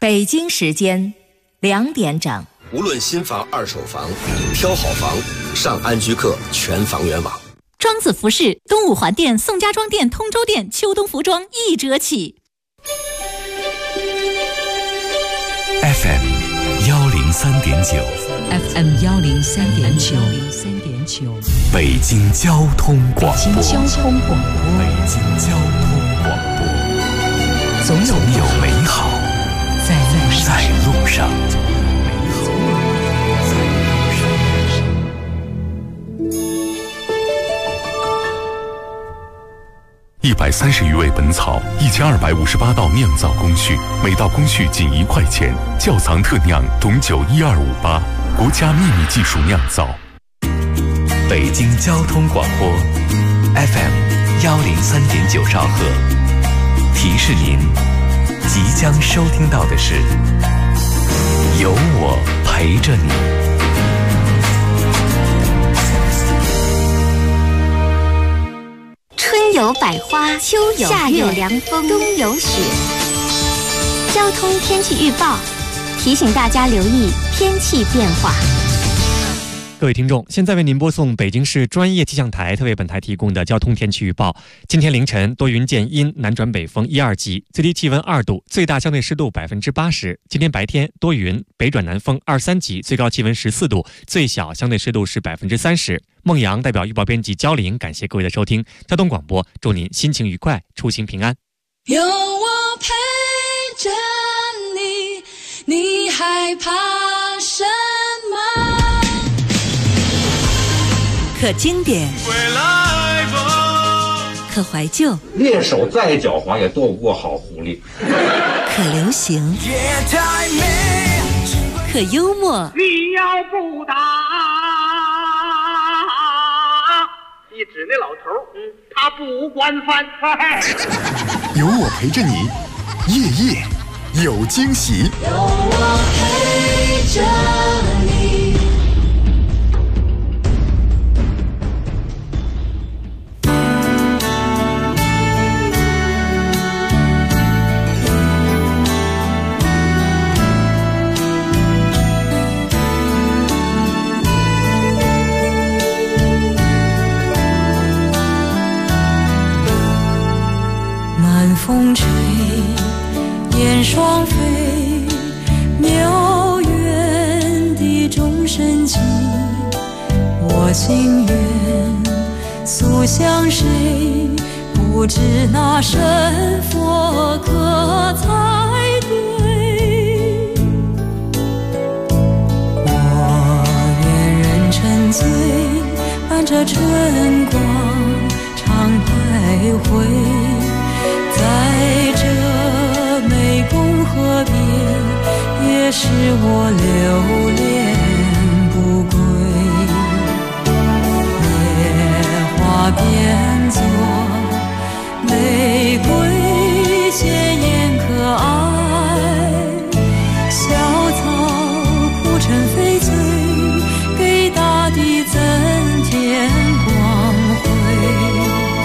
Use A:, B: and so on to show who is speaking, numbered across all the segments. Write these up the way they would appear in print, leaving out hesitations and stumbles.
A: 北京时间2点整。
B: 无论新房、二手房，挑好房，上安居客全房源网。
C: 庄子服饰东五环店、宋家庄店、通州店秋冬服装1折起。
D: FM 103.9
E: FM 103.9
D: 北京交通广播。
E: 北京交通广播，总有美好在路上。
D: 130余味本草，1258道酿造工序，每道工序仅1块钱。窖藏特酿董酒12588，国家秘密技术酿造。
E: 北京交通广播 FM 103.9兆赫，提示您即将收听到的是有我陪着你。
F: 春有百花，秋有夏有凉风，冬有雪。交通天气预报提醒大家留意天气变化。
G: 各位听众，现在为您播送北京市专业气象台特为本台提供的交通天气预报。今天凌晨多云见阴，南转北风1、2级，最低气温2度，最大相对湿度80%。今天白天多云，北转南风2、3级，最高气温14度，最小相对湿度是30%。孟阳代表预报编辑焦玲，感谢各位的收听。交通广播，祝您心情愉快，出行平安。
H: 有我陪着你，你害怕什么？
C: 可经典，可怀旧，
I: 猎手再狡猾也斗不过好狐狸。
C: 可流行，可幽默。
J: 你要不打，你指那老头，他不惯犯。
K: 有我陪着你，夜夜有惊喜。
H: 有我陪着你。
L: 风吹，燕双飞，渺远的钟声起，我心愿诉向谁？不知那神佛可才对。我愿人沉醉，伴着春光常徘徊。在这湄公河边，也是我留恋不归。野花变作玫瑰，鲜艳可爱。小草铺陈翡翠，给大地增添光辉。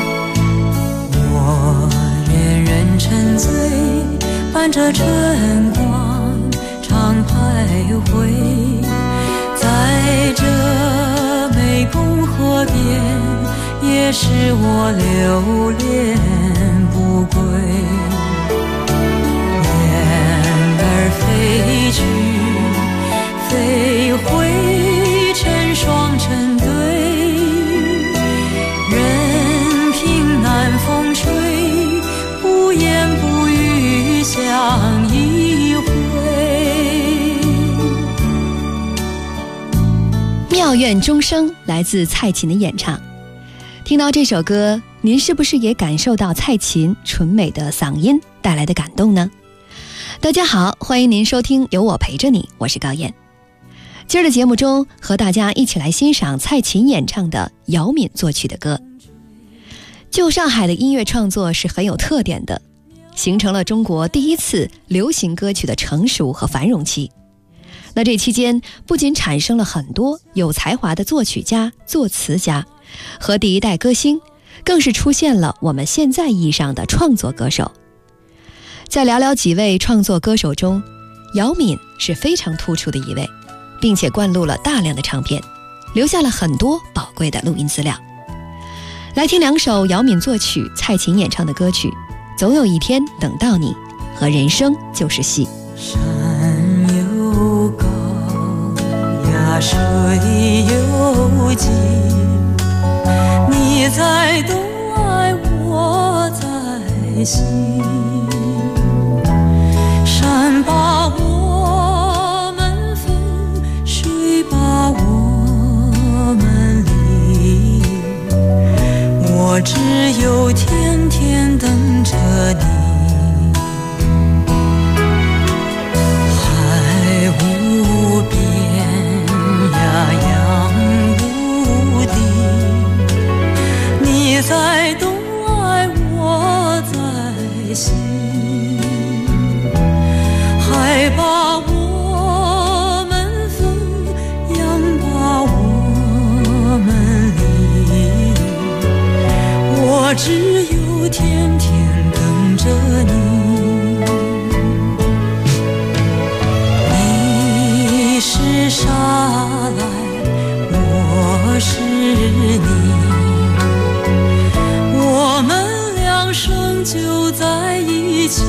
L: 沉醉，伴着春光常徘徊。在这湄公河边，也是我留恋不归。雁儿飞去，飞回成双成对。任凭南风吹，不言不语相依会。
M: 妙愿钟声来自蔡琴的演唱。听到这首歌，您是不是也感受到蔡琴纯美的嗓音带来的感动呢？大家好，欢迎您收听有我陪着你，我是高燕。今儿的节目中，和大家一起来欣赏蔡琴演唱的姚敏作曲的歌。旧上海的音乐创作是很有特点的，形成了中国第一次流行歌曲的成熟和繁荣期。那这期间不仅产生了很多有才华的作曲家、作词家和第一代歌星，更是出现了我们现在意义上的创作歌手。在寥寥几位创作歌手中， 姚敏是非常突出的一位，并且灌录了大量的唱片，留下了很多宝贵的录音资料。来听2首姚敏作曲、蔡琴演唱的歌曲《总有一天等到你》和《人生就是戏》。
L: 山有高呀，水有急，你在东来我在西，山把我们分，水把我们离，我只有天天等着你。海无边呀，洋无底，你在东来我在西，海把我们分，洋把我们离，我只有天天等着你。你是沙来，我是你，我们俩生就在一起。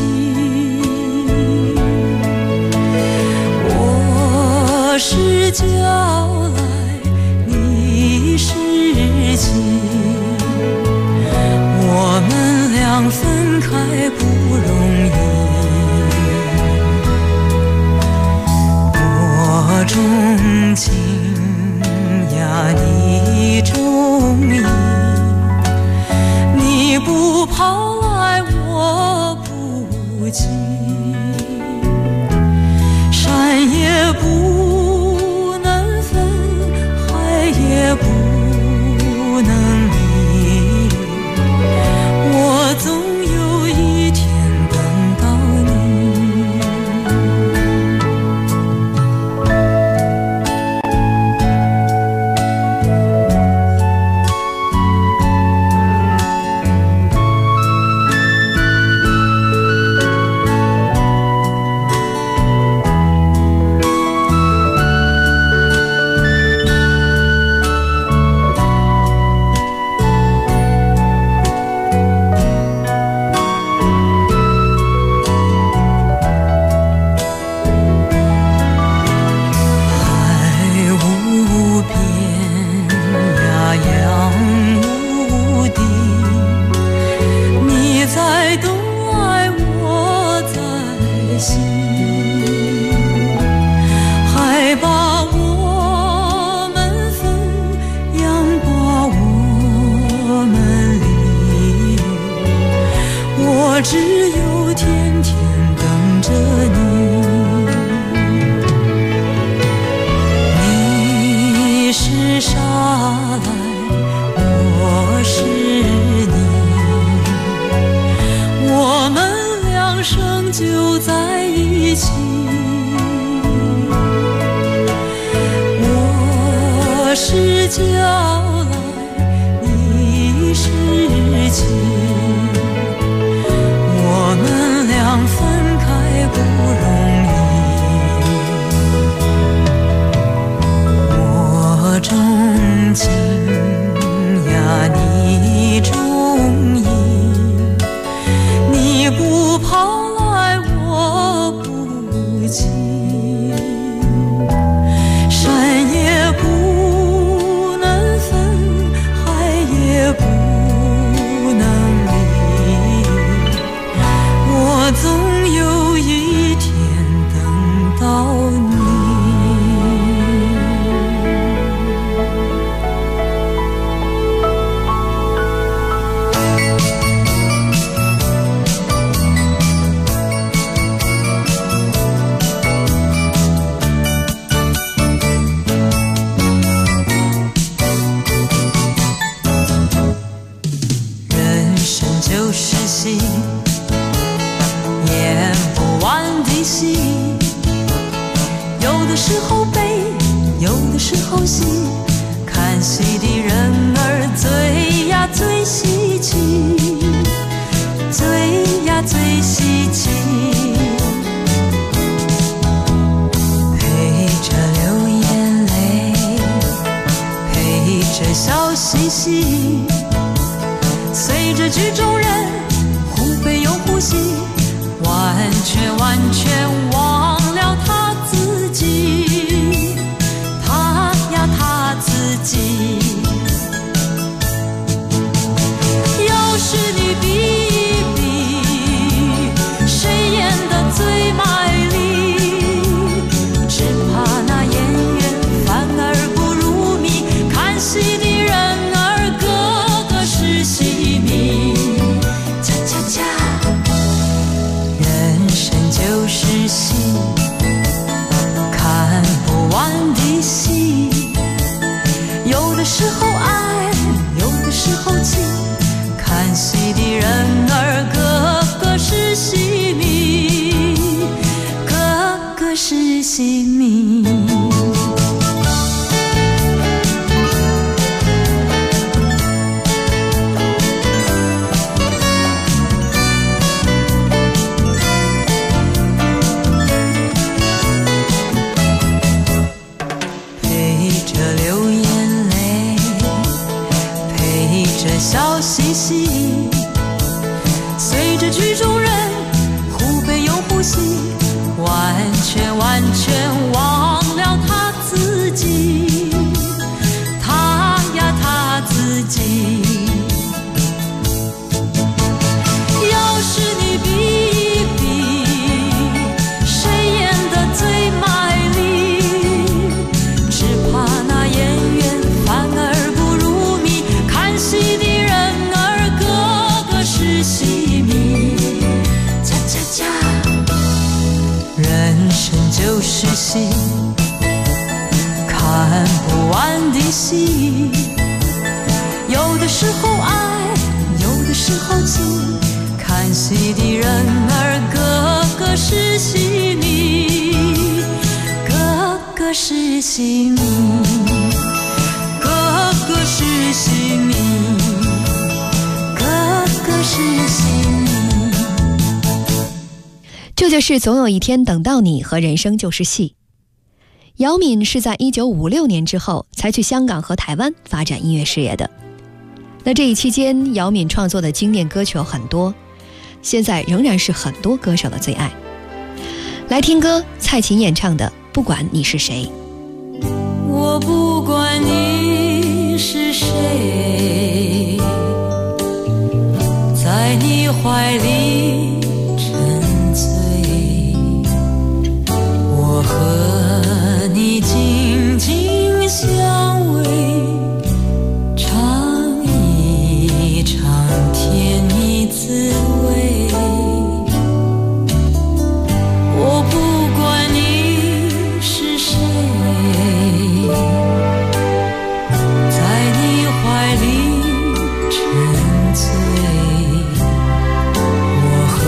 L: 我是娇来，你是妻，我们俩分开不容易。我钟情呀，你钟意，你不跑来我不急，山也不能分，海也不能离，我总有一天等到你。只有天天等着你。你是沙来，我是你，我们俩生就在一起。我是娇来，你是妻，我们俩分开不容易。我钟情呀，你钟意，你不跑来我不急，山也不能分，海也不能离，我总有一天等到你。人生就是戏，演不完的戏，有的时候悲，有的时候喜，看戏的人儿最呀最稀奇，最呀最稀奇。 嬉戏，随着剧中人忽悲又忽喜，完全忘了他自己，他呀他自己。要是你比一比，谁演得最卖力，只怕那演员反而不入迷，看戏的人儿个个是戏迷。恰恰恰，人生就是戏，看不完的戏，有的时候爱，有的时候气，看戏的人儿个个是戏迷，个个是戏迷。陪着流眼泪，陪着笑嘻嘻，随着剧中人忽悲又忽喜，完全忘了他自己，他呀他自己。要是你比一比，谁演得最卖力，只怕那演员反而不入迷，看戏的人儿个个是戏迷。恰恰恰，人生就是戏，看不完的戏，有的时候爱，有的时候气，看戏的人儿个个是戏迷，个个是戏迷，个个是戏迷，个个是戏迷。
M: 这就是总有一天等到你和人生就是戏。姚敏是在1956年之后才去香港和台湾发展音乐事业的。那这一期间，姚敏创作的经典歌曲有很多，现在仍然是很多歌手的最爱。来听歌，蔡琴演唱的《不管你是谁》。
L: 我不管你是谁，在你怀里沉醉，我和你紧紧相偎，尝一尝甜蜜滋味。我不管你是谁，在你怀里沉醉，我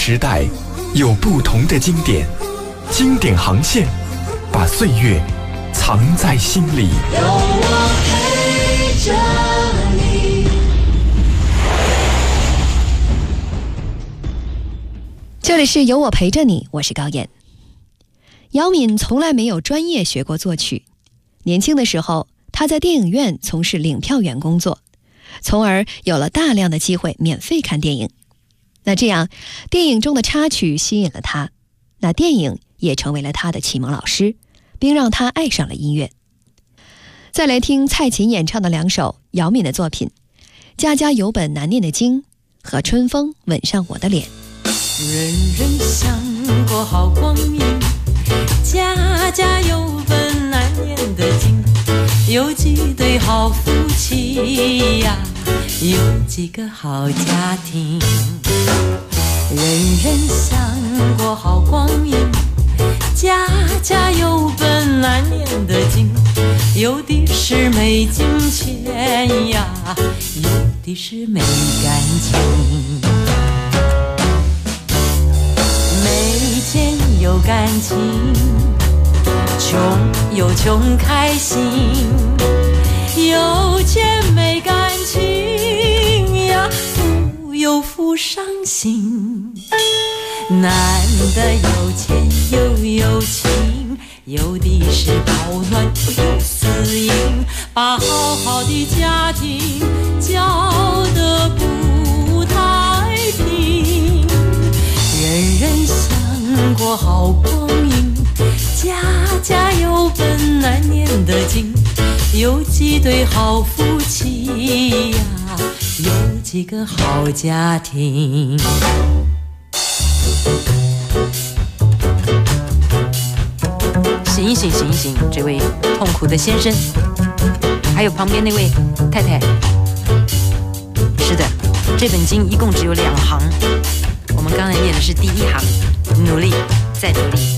K: 时代有不同的经典，经典航线把岁月藏在心里。
H: 有我陪着你。
M: 这里是有我陪着你，我是高燕。姚敏从来没有专业学过作曲，年轻的时候她在电影院从事领票员工作，从而有了大量的机会免费看电影。那这样电影中的插曲吸引了她，那电影也成为了她的启蒙老师，并让她爱上了音乐。再来听蔡琴演唱的2首姚敏的作品，家家有本难念的经和春风吻上我的脸。
L: 人人想过好光阴，家家有本难念的经，有几对好夫妻呀，有几个好家庭。人人想过好光阴，家家有本难念的经，有的是没金钱呀，有的是没感情。没钱有感情，穷有穷开心，有钱没感情呀，富有富伤心。男的有钱又有情，有的是保暖有私隐，把好好的家庭搅得不太平。人人想过好光阴，家家有本难念的经，有几对好夫妻呀，有几个好家庭。醒一醒，醒一醒，这位痛苦的先生，还有旁边那位太太。是的，这本经一共只有2行，我们刚才念的是第1行，努力再努力。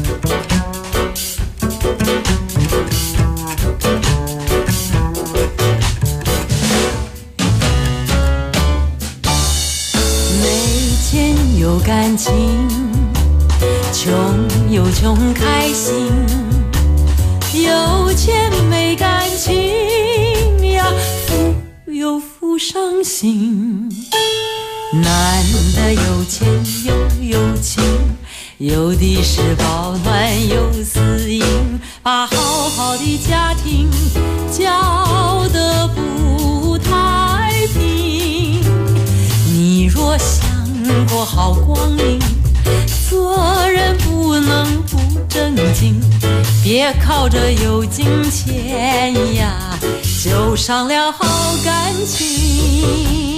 L: 没钱有感情，穷有穷开心，有钱没感情呀，富有富伤心。男的有钱又有情，有的是保暖有私隐，把好好的家庭搅得不太平。你若想过好光阴，做人不能不正经，别靠着有金钱呀，就伤了好感情。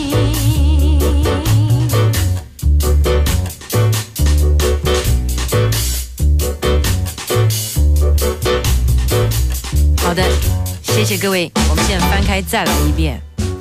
L: 好的，谢谢各位，我们现在翻开再来一遍。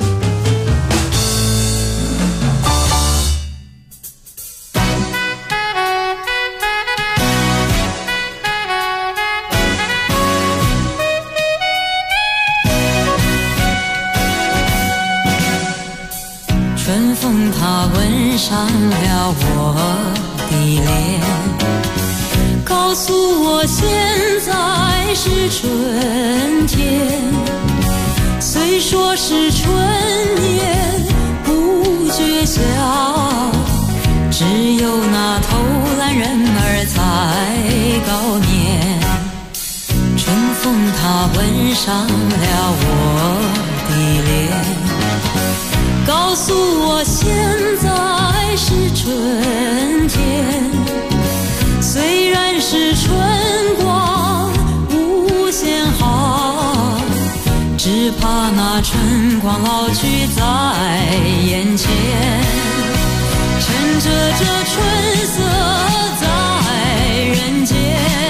L: 春风它吻上了我的脸，告诉我现在是春天。虽说是春年不觉晓，只有那偷懒人儿才高眠。春风它吻上了我的脸，告诉我现在是春天。虽然是春光无限好，只怕那春光老去在眼前。趁着这春色在人间，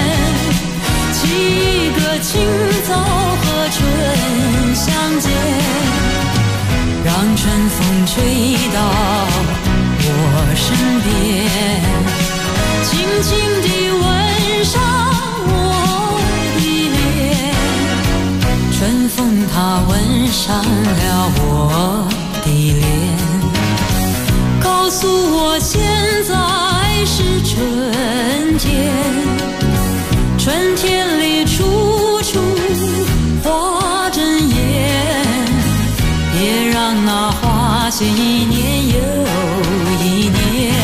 L: 起个清早和春相见，让春风吹到我身边，轻轻地吻上我的脸。春风它吻上了我的脸，告诉我现在间，春天里处处花争艳，别让那花谢一年又一年。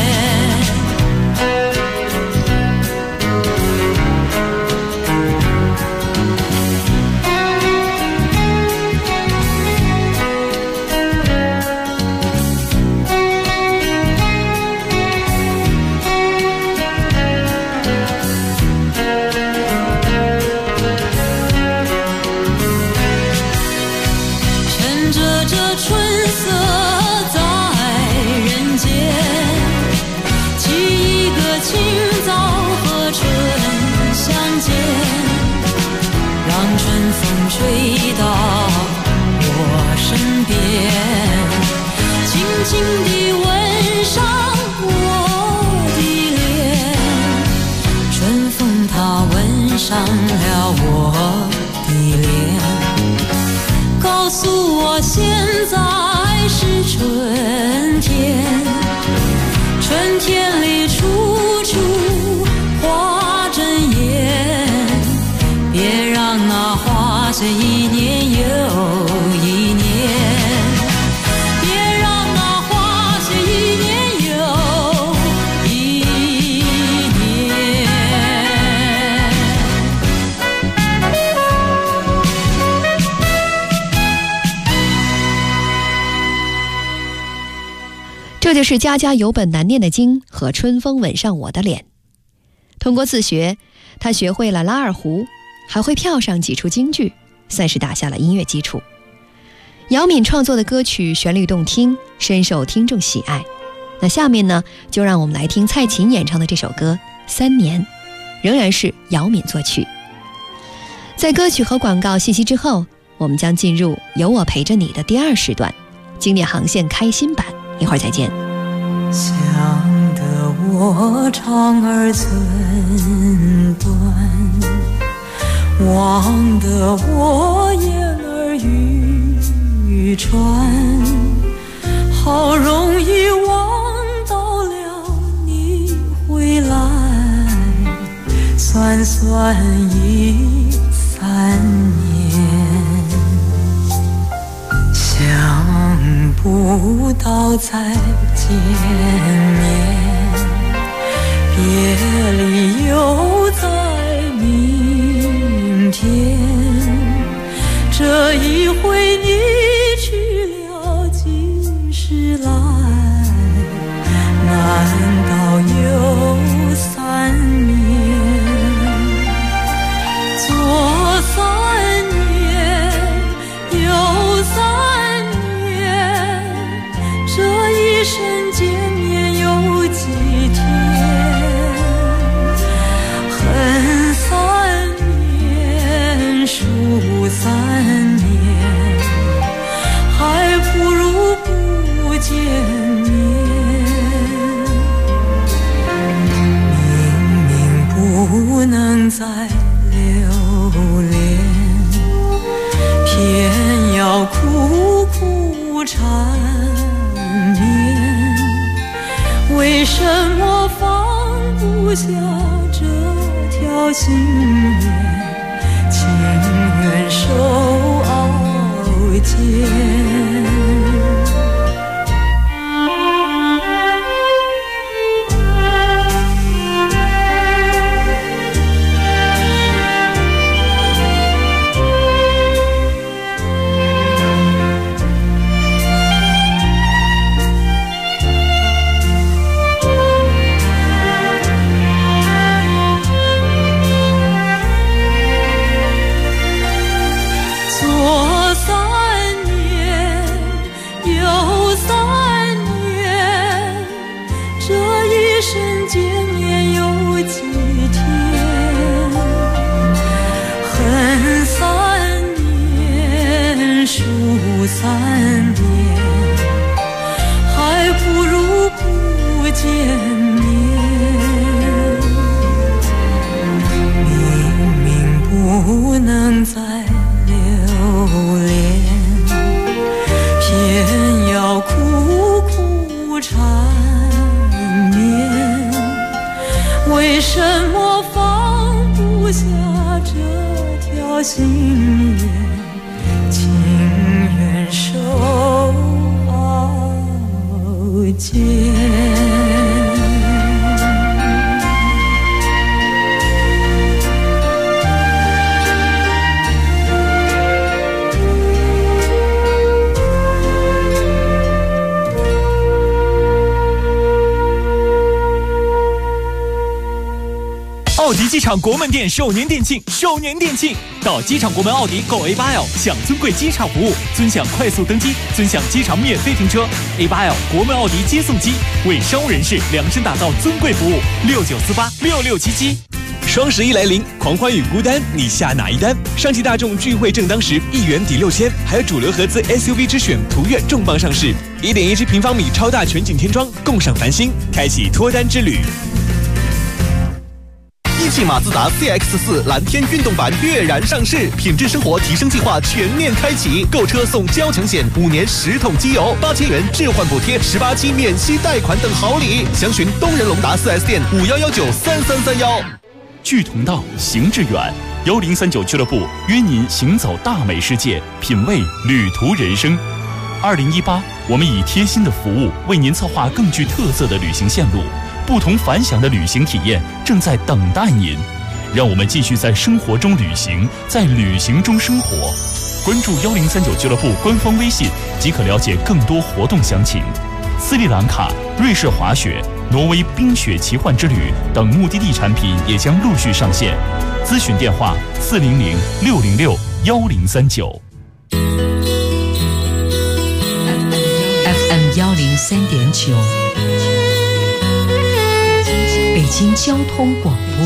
L: 吹到我身边，轻轻地吻上我的脸，春风它吻上了我的脸，告诉我现在是春天，春天里处处花争艳，别让那花谢一年又一年，别让那花谢一年又一年。
M: 这就是家家有本难念的经和春风吻上我的脸。通过自学，他学会了拉二胡，还会跳上几出京剧，算是打下了音乐基础。姚敏创作的歌曲旋律动听，深受听众喜爱。那下面呢，就让我们来听蔡琴演唱的这首歌《3年》，仍然是姚敏作曲。在歌曲和广告信息之后，我们将进入有我陪着你的第2时段，经典航线开心版，一会儿再见。
L: 想得我肠儿寸断，望得我眼儿欲穿，好容易望到了你回来，算算已3年，想不到再见面，别离又在明天，这一回你去了几时来？难道又3年？左3年，右3年，这一生见面有几天？恨3年，数3年，还不如不见面。明明不能再留恋，偏要苦苦缠绵，为什么放不下这条心愿？情愿受熬煎。左3年， 我放不下这条心愿，情愿受熬煎。
N: 奥迪机场国门店首年店庆，到机场国门奥迪购 A8L 享尊贵机场服务，尊享快速登机，尊享机场免费停车。A8L 国门奥迪接送机为商务人士量身打造尊贵服务，69486677。
O: 双11来临，狂欢与孤单，你下哪一单？上汽大众聚会正当时，1元抵6000，还有主流合资 SUV 之选途岳重磅上市，1.17平方米超大全景天窗，共赏繁星，开启脱单之旅。
P: 一汽马自达 CX-4 蓝天运动版跃然上市，品质生活提升计划全面开启，购车送交强险，5年10桶机油，8000元置换补贴，18期免息贷款等好礼。详询东仁龙达 4S 店51193331。
D: 距同道，行致远。1039俱乐部约您行走大美世界，品味旅途人生。2018，我们以贴心的服务为您策划更具特色的旅行线路。不同凡响的旅行体验正在等待您，让我们继续在生活中旅行，在旅行中生活。关注1039俱乐部官方微信即可了解更多活动详情。斯里兰卡、瑞士滑雪、挪威冰雪奇幻之旅等目的地产品也将陆续上线。咨询电话400-606-1039。
Q: FM 103.9。北京交通广播，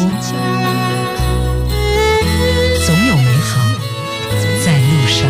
Q: 总有美好在路上。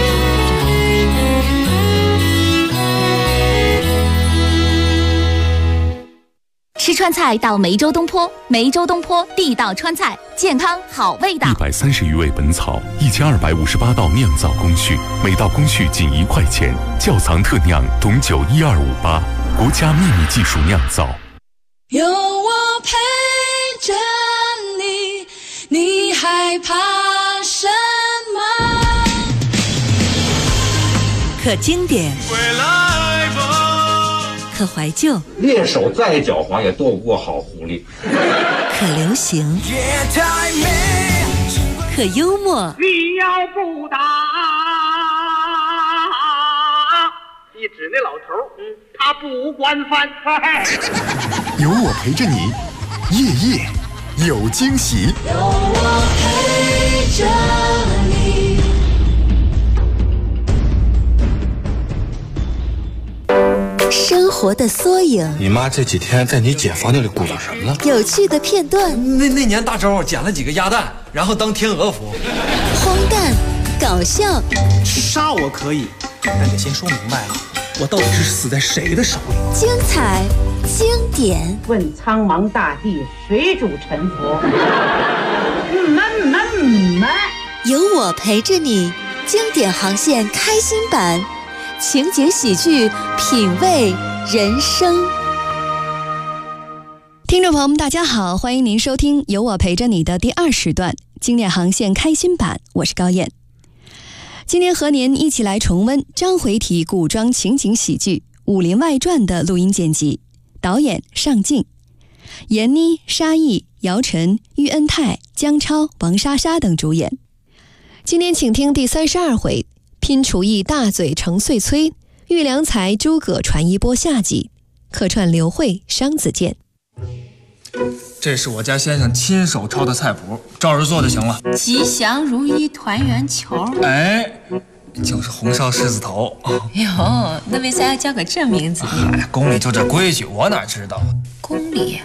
C: 吃川菜到梅州东坡，梅州东坡地道川菜，健康好味道。
D: 130余味本草，1258道酿造工序，每道工序仅1块钱，窖藏特酿董酒12588，国家秘密技术酿造。
H: 有我陪着你，你害怕什么？
Q: 可经典，可怀旧，
I: 猎手再狡猾也斗不过好狐狸。
Q: 可流行，可幽默。
J: 你要不打，一指那老头，他不惯犯。
K: 有我陪着你，夜夜有惊喜。
H: 有我陪着你。
R: 生活的缩影。
B: 你妈这几天在你姐房间里鼓捣什么了？
R: 有趣的片段。
S: 那年大周捡了几个鸭蛋，然后当天鹅服。
R: 荒诞，搞笑。
T: 杀我可以，但得先说明白啊，我到底是死在谁的手里？
R: 精彩。经典，
U: 问苍茫大地，谁主沉浮？
R: 有我陪着你，经典航线开心版，情景喜剧，品味人生。
M: 听众朋友们，大家好，欢迎您收听《有我陪着你》的第2时段，经典航线开心版，我是高燕。今天和您一起来重温章回体古装情景喜剧《武林外传》的录音剪辑。导演尚敬，闫妮、沙溢、姚晨、喻恩泰、姜超、王莎莎等主演。今天请听第32回，拼厨艺大嘴成碎催，遇良才诸葛传一波下集，客串刘慧、商子健。
S: 这是我家先生亲手抄的菜谱，照着做就行了。
V: 吉祥如意团圆球，
S: 哎，就是红烧狮子头。
V: 哟，那为啥要叫个这名字呢？
S: 哎，宫里就这规矩，我哪知道？
V: 宫里？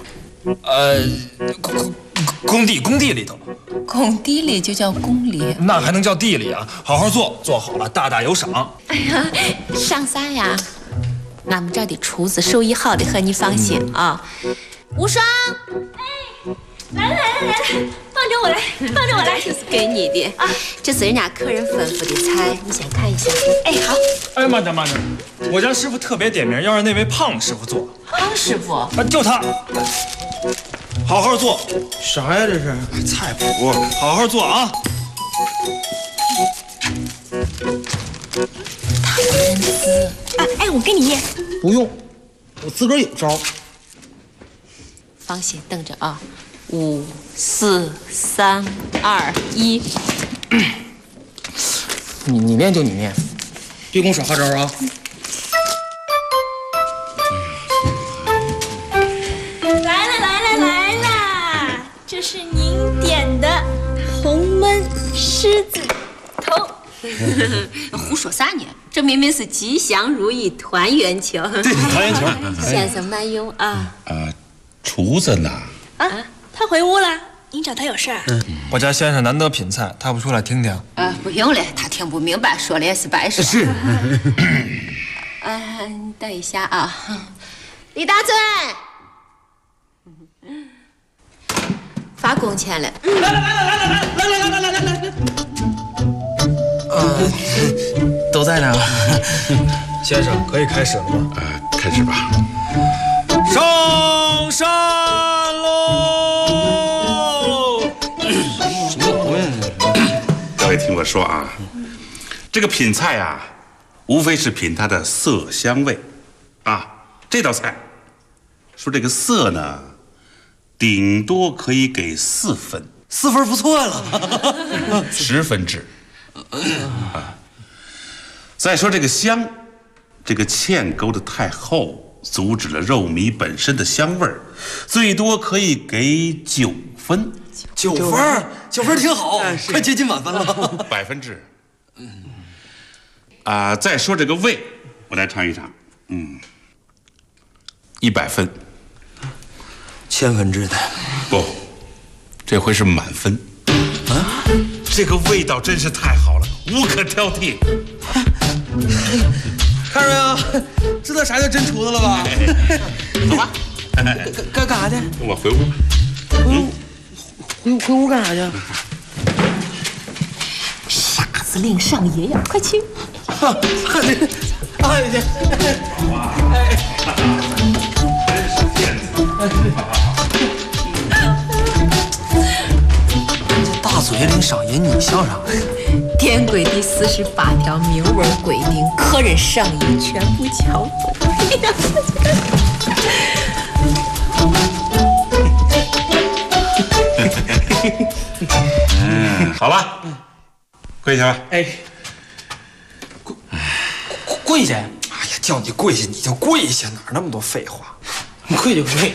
S: 工地里头。
V: 工地里就叫宫里，
S: 那还能叫地里啊？好好做，做好了大大有赏。
V: 哎呀，赏啥呀？俺们这儿的厨子手艺好的很，你放心啊。无双，
W: 哎，来，放着我来，
V: 这是给你的啊，这是人家客人吩咐的菜，你先看一下。哎，好。
S: 哎，慢着，我家师傅特别点名要让那位胖师傅做。
V: 胖师傅？
S: 就他。
T: 好好做。啥呀？这是菜谱，好好做啊。
W: 哎，我跟你验。
T: 不用，我自个儿有招。
V: 放心，等着啊！5、4、3、2、1。
T: 你念就你念，别跟我耍花招啊！
W: 来啦！这是您点的红焖狮子头。
V: 胡说啥呢？这明明是吉祥如意团圆球。
A: 对，团圆球。
V: 先生慢用啊。
A: 厨子呢？
W: 啊，他回屋了。您找他有事儿？
S: 我家先生难得品菜，他不出来听听？
V: 不用了，他听不明白，说了也是白说。
A: 是。
V: 你等一下啊，李大嘴，发工钱了。
T: 来，都在呢。
S: 先生，可以开始了吗？
A: 开始吧。
S: 上山喽！
A: 什么毛病？各位听我说啊，这个品菜啊，无非是品它的色香味啊。这道菜说这个色呢，顶多可以给4分
T: ，4分不错了
A: ，10分制。再说这个香，这个芡勾得太厚，阻止了肉糜本身的香味儿，最多可以给9分。
T: 9分挺好，快接近满分了。
A: 100分制。再说这个味，我来尝一尝。100分。
T: 1000分制的。
A: 不，这回是满分。这个味道真是太好了，无可挑剔。
T: 看着没有，知道啥叫真厨子了吧？
A: 走吧。
T: 干啥去？
A: 我回屋。
T: 回屋干啥去？
V: 傻子领上爷呀，快去！
T: 大嘴领赏银，你笑啥呀？
V: 典规第48条明文规定，客人赏银全部交付。
A: 好了，跪下吧。
T: 跪下！哎呀，叫你跪下你就跪下，哪那么多废话？跪就跪。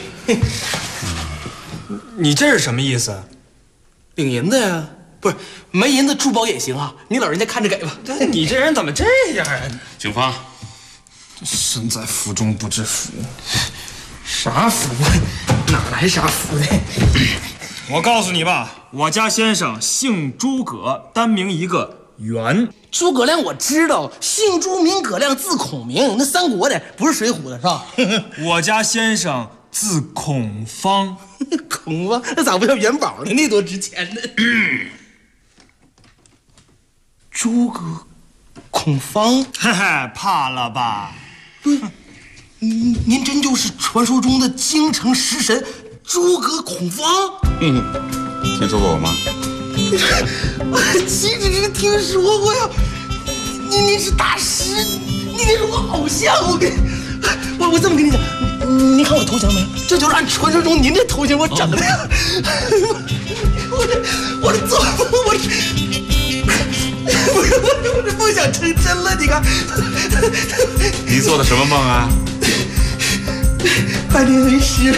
S: 你这是什么意思？
T: 领银子呀？不是，没银子珠宝也行啊，你老人家看着给吧。
S: 你这人怎么这样啊？
A: 警方，
S: 身在福中不知福，啥福？哪来啥福的？我告诉你吧，我家先生姓诸葛，单名一个元。
T: 诸葛亮我知道，姓朱名葛亮，字孔明，那三国的，不是水浒的是吧？
S: 我家先生字孔方。
T: 孔方那咋不叫元宝呢？那多值钱呢！诸葛孔方，
S: 嘿嘿，怕了吧？
T: 您真就是传说中的京城食神诸葛孔方？
A: 听说过我吗？
T: 岂止是听说过呀！您是大师，您是我偶像。我这么跟你讲，你看我头像没？这就是按传说中您这头型我整的呀！我这做我这梦想成真了，你看。
A: 你做的什么梦啊？
T: 拜您为师。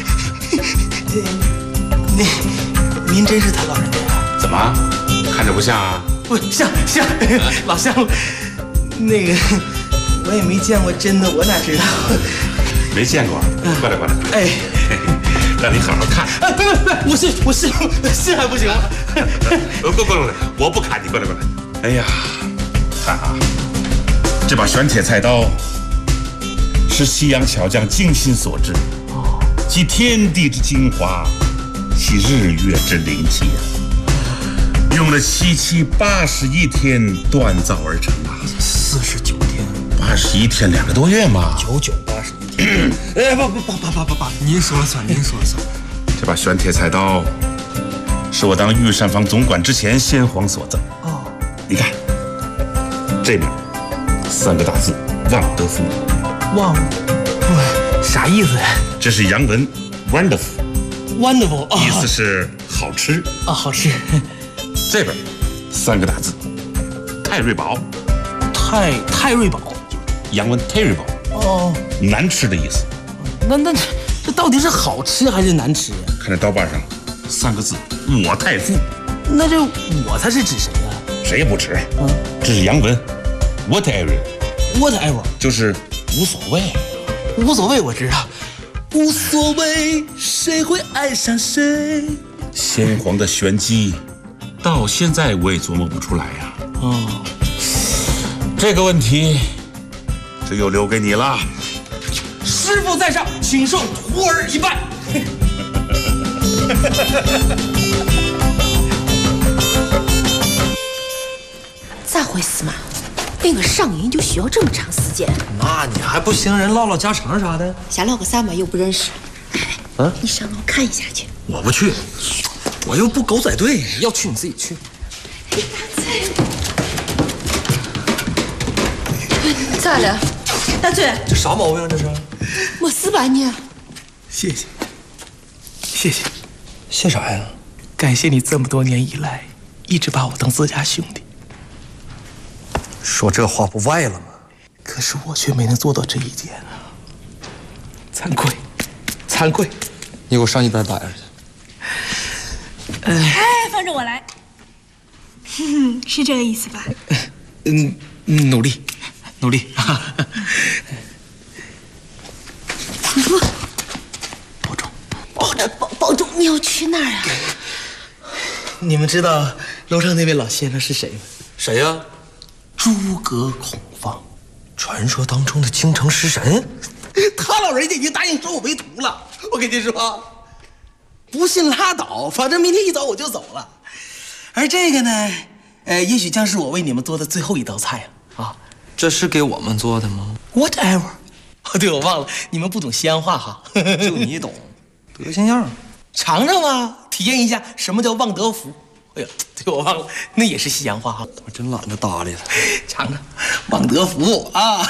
T: 您真是他老人家呀？
A: 怎么，看着不像啊？
T: 不像，老像了。那个，我也没见过真的，我哪知道？
A: 没见过，过来。
T: 哎，
A: 让你好好看。
T: 别，我信还不行吗？
A: 过来，我不砍你，过来。哎呀，看啊，这把玄铁菜刀是西洋巧匠精心所制，集天地之精华，系日月之灵气啊，用了781天锻造而成啊。
T: 49天
A: ，81天2个多月嘛。
T: 9981天。哎，不，您说了算。
A: 这把玄铁菜刀是我当御膳房总管之前先皇所赠。
T: 哦，
A: 你看这面3个大字“旺德福”。
T: 旺，不，啥意思？
A: 这是洋文 “wonderful”。
T: wonderful，
A: 意思是好吃
T: 啊，好吃。
A: 这边3个大字“泰瑞宝”。
T: 泰瑞宝，
A: 洋文 “terrible”。
T: 哦，
A: 难吃的意思。
T: 那这到底是好吃还是难吃呀？
A: 看这刀把上3个字“我太傅”。
T: 那这我他是指谁呀？
A: 谁也不指。这是洋文 “whatever”。就是无所谓。
T: 无所谓，我知道。无所谓，谁会爱上谁？
A: 先皇的玄机，到现在我也琢磨不出来呀。
T: 哦，
A: 这个问题只有留给你了。
T: 师傅在上，请受徒儿一拜。
V: 咋回事嘛？那个上瘾就需要这么长时间？
T: 那你还不行人唠唠家常啥的？
V: 瞎唠个啥嘛？又不认识。
T: 啊？
V: 你上楼看一下去。
T: 我不去，我又不狗仔队，要去你自己去。
V: 咋了，大嘴？
T: 这啥毛病这是？
V: 没事吧你？
T: 谢谢，谢谢，谢啥呀？感谢你这么多年以来一直把我当自家兄弟。说这话不歪了吗？可是我却没能做到这一点啊，惭愧，惭愧。你给我上一边摆着去。
W: 哎，放着我来。是这个意思吧？
T: 努力，努力。
V: 保重，你要去哪儿啊？
T: 你们知道楼上那位老先生是谁吗？
P: 谁呀？
T: 诸葛孔方，传说当中的京城食神。他老人家已经答应收我为徒了。我跟你说，不信拉倒，反正明天一早我就走了。而这个呢，也许将是我为你们做的最后一道菜啊。
P: 这是给我们做的吗
T: ？Whatever。哦，对，我忘了，你们不懂西洋话哈。
P: 就你懂，德行样。
T: 尝尝吧，体验一下什么叫旺德福。哎呀，对，我忘了，那也是西洋话哈。
P: 我真懒得搭理他。
T: 尝尝旺德福啊，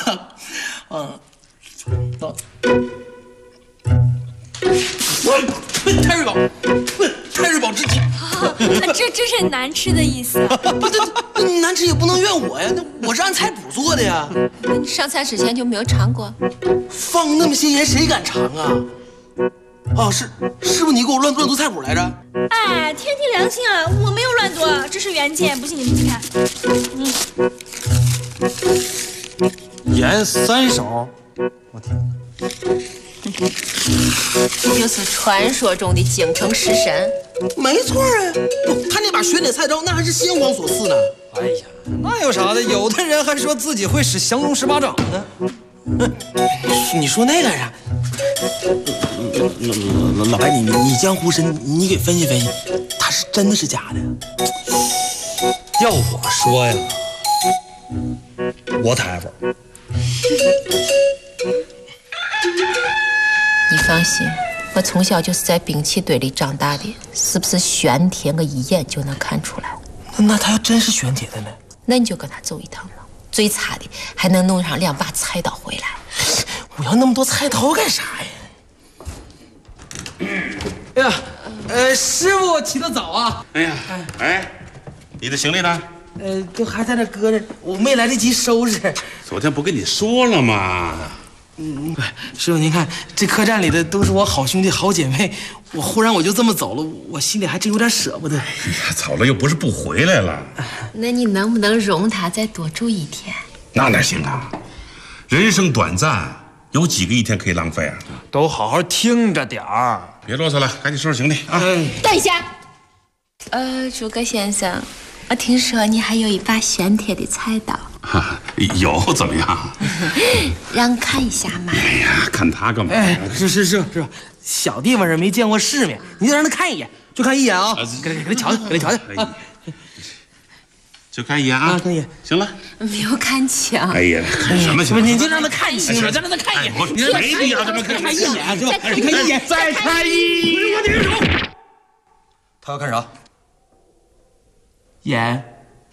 T: 泰瑞宝，泰瑞宝之体。
W: 这是难吃的意思。
T: 不对，难吃也不能怨我呀，我是按菜谱做的呀。
V: 那你上菜之前就没有尝过？
T: 放那么些盐，谁敢尝啊？啊，师傅，你给我乱读菜谱来着？
W: 哎，天地良心啊，我没有乱读，这是原件，不信你们去看。
P: 盐3勺，我天哪！
V: 这就是传说中的京城食神。
T: 没错啊，他那把玄铁菜刀那还是先皇所赐呢。
P: 哎呀，那有啥的？有的人还说自己会使降龙十八掌呢。
T: 你说那干啥？老白，你江湖深，你给分析分析，他是真的是假的？
P: 要我说呀，whatever。
V: 你放心，我从小就是在兵器堆里长大的，是不是玄铁我一眼就能看出来。
T: 那他要真是玄铁的呢？
V: 那你就跟他走一趟了，最差的还能弄上2把菜刀回来。
T: 我要那么多菜刀干啥呀？哎呀，师傅起得早啊！
A: 哎呀，你的行李呢？
T: 就还在那搁着，我没来得及收拾。
A: 昨天不跟你说了吗？
T: 师傅您看，这客栈里的都是我好兄弟好姐妹，我忽然就这么走了，我心里还真有点舍不得。
A: 哎呀，走了又不是不回来了。
V: 那你能不能容他再多住一天？
A: 那哪行啊？人生短暂，有几个一天可以浪费啊？
P: 都好好听着点儿，
A: 别啰嗦了，赶紧收拾行李啊！
V: 等一下，诸葛先生，我听说你还有一把玄铁的菜刀。
A: 有怎么样？
V: 让看一下嘛。
A: 哎呀，看他干嘛？
T: 是，小地方人没见过世面，你就让他看一眼，就看一眼啊！给他瞧瞧，给他瞧瞧啊！
A: 就看一眼啊，
T: 可以。
A: 行了，
V: 没有看清。
A: 哎呀，看什么？
T: 你就让他看清了，再让他看一眼。
A: 你没必要这么看
T: 一眼是吧？你看一眼，
A: 再看一眼。
T: 我点手。
P: 他要看啥？
T: 眼。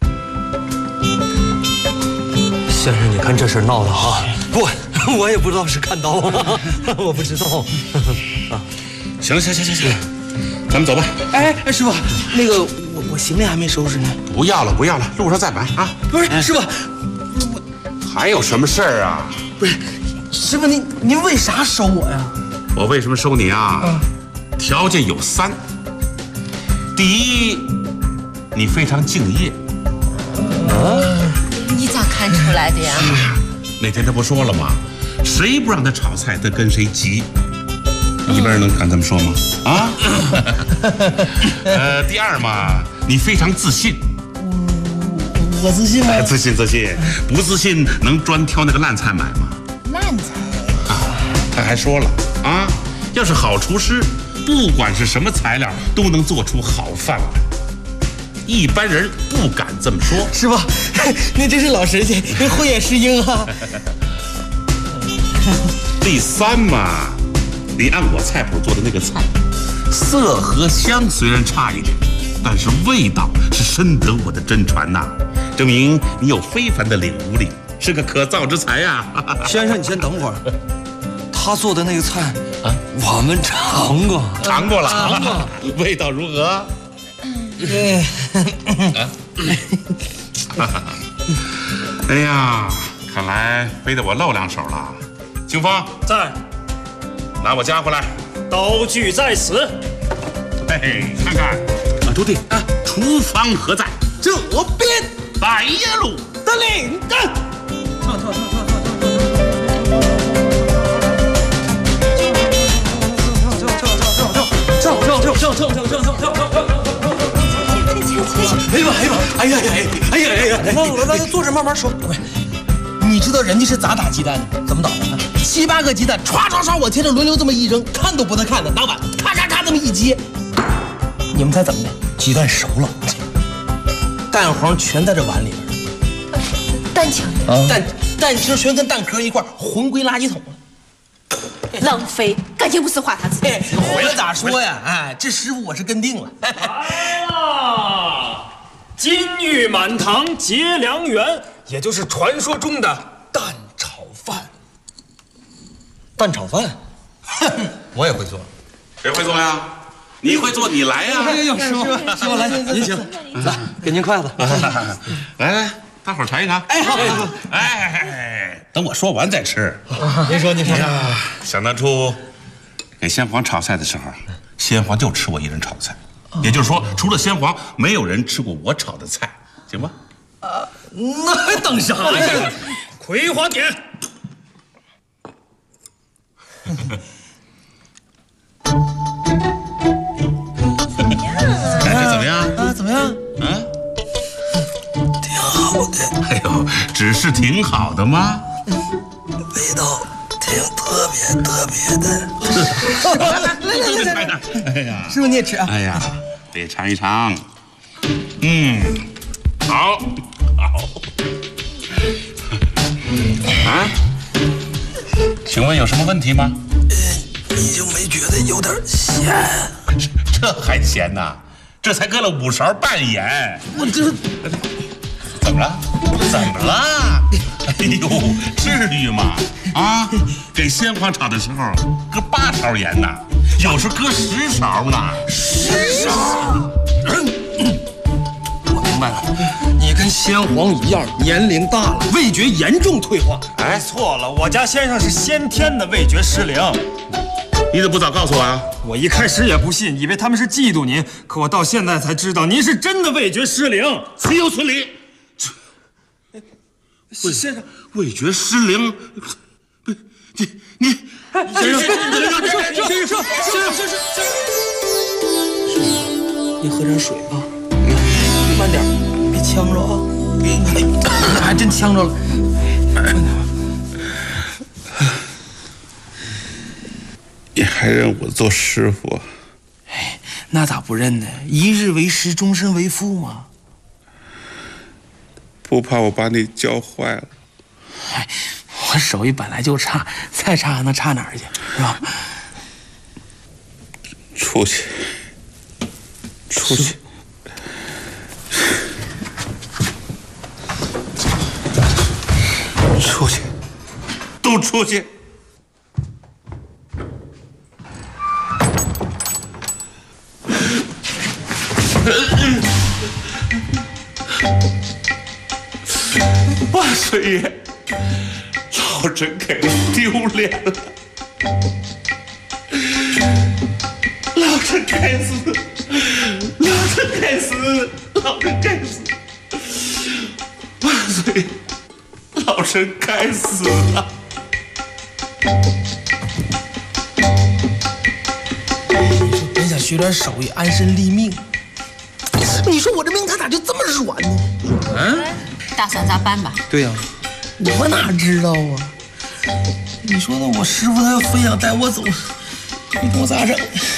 P: 先生，你看这事闹的啊！不，我也不知道是看刀，我不知道。
A: 啊，行，咱们走吧。
T: 哎，师傅，那个我行李还没收拾呢。
A: 不要了，路上再买啊。
T: 不是，师傅，
A: 还有什么事儿啊？
T: 不是，师傅您为啥收我呀？
A: 我为什么收你啊？条件有3。第一，你非常敬业。
V: 你咋看出来的呀？
A: 那天他不说了吗？谁不让他炒菜，他跟谁急。一般人能敢这么说吗？啊？第二嘛，你非常自信。
T: 我自信吗？
A: 自信，不自信能专挑那个烂菜买吗？
V: 烂菜
A: 啊！他还说了啊，要是好厨师，不管是什么材料，都能做出好饭来。一般人不敢这么说。
T: 师傅，您真是老神仙，慧眼识英啊！
A: 第3嘛，你按我菜谱做的那个菜，色和香虽然差一点，但是味道是深得我的真传呐，证明你有非凡的领悟力，是个可造之才呀。
P: 先生，你先等会儿。他做的那个菜啊，我们尝过
A: 了，味道如何？哎呀，看来非得我露两手了。清风
S: 在，
A: 拿我家伙来。
S: 刀具在此。
A: 嘿，看看啊，徒弟啊，厨房何在？
T: 这边。
A: 白耶路
T: 的领着。哎呀！那坐着慢慢说。你知道人家是咋打鸡蛋的？怎么打的？7、8个鸡蛋，唰，我贴着轮流这么一扔，看都不带看的，拿碗咔这么一接。你们猜怎么的？鸡蛋熟了，蛋黄全在这碗里边。
V: 蛋清
T: 蛋清全跟蛋壳一块混归垃圾桶了。
V: 浪费，赶紧不是话他自己。
T: 回来咋说呀？哎，这师傅我是跟定了。
S: 来啦！金玉满堂结良缘，也就是传说中的蛋炒饭。
P: 蛋炒饭，我也会做。
A: 谁会做呀？你会做，你来呀！
P: 师傅来，您请，来给您筷子。
A: 来，大伙儿尝一尝。
T: 哎，好。
A: 哎，等我说完再吃。
P: 您说。
A: 想当初给先皇炒菜的时候，先皇就吃我一人炒的菜。也就是说，除了先皇，没有人吃过我炒的菜，行吗？
T: 那还等啥呀？
S: 葵花点。
A: 这怎么样？
T: 啊，怎么样？
A: 啊，
T: 挺好的。
A: 哎呦，只是挺好的吗？
T: 味道挺特别的。
A: 来，哎呀，
T: 师傅你也吃啊？
A: 哎呀，得尝一尝。好。啊？请问有什么问题吗？
T: 你就没觉得有点咸？
A: 这还咸呐？这才搁了5勺半盐。
T: 我这
A: 怎么了？哎呦，至于吗？啊，给先皇炒的时候搁8勺盐呢，有时候搁10勺呢。
T: 10勺？
P: 我明白了，你跟先皇一样，年龄大了，味觉严重退化。
S: 哎，错了，我家先生是先天的味觉失灵。
A: 你怎么不早告诉我啊？
S: 我一开始也不信，以为他们是嫉妒您，可我到现在才知道，您是真的味觉失灵。
A: 此有此理。
S: 先生，
A: 味觉失灵，你，先生，
T: 你喝点水啊，慢点，别呛着啊。哎，还真呛着了。
A: 你还认我做师傅？
T: 哎，那咋不认呢？一日为师，终身为父嘛。
A: 不怕我把你教坏了？
T: 哎，我手艺本来就差，再差还能差哪儿去，是吧？
A: 出去，出去！出去！都出去！万岁爷，老臣给你丢脸了，老臣该死，老臣该死，老臣该死！万岁爷，老臣该死了！
T: 本想学点手艺，安身立命。你说我这命他咋就这么软呢？
V: 嗯，打算咋办吧？
T: 对呀，我哪知道啊？你说呢？我师傅他要非想带我走，你给我咋整？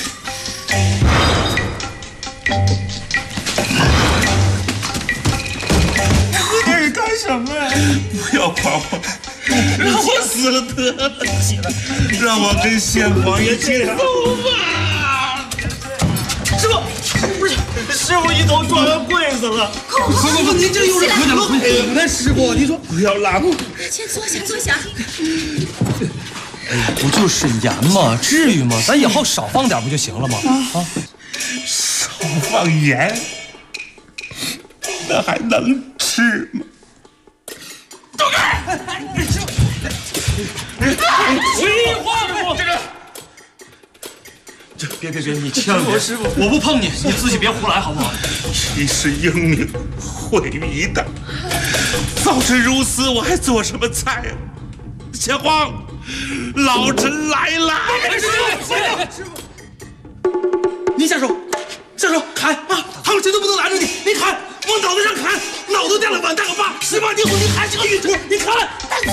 A: 你干什么呀？不要管我，让我死了得了，起来，让我跟先皇爷接走吧。
T: 师傅，不是，师傅一头撞上柜子了。快，您这又是可讲狠呢，师傅，你说
A: 不要拉我。
V: 先坐下，坐下。
T: 哎呀，不就是盐吗？至于吗？咱以后少放点不就行了吗？啊，
A: 少放盐，那还能吃吗？
T: 走开！回话不？别，你千万别！师傅，我不碰你，你自己别胡来，好不好？
A: 其实英明毁于一旦，早知如此，我还做什么菜呀？先皇，老臣来了！
T: 师傅，您下手，砍啊！他们谁都不能拦着你，你砍，往脑袋上砍，脑袋掉了碗大个疤，10八钉子，你还是个运图，你砍！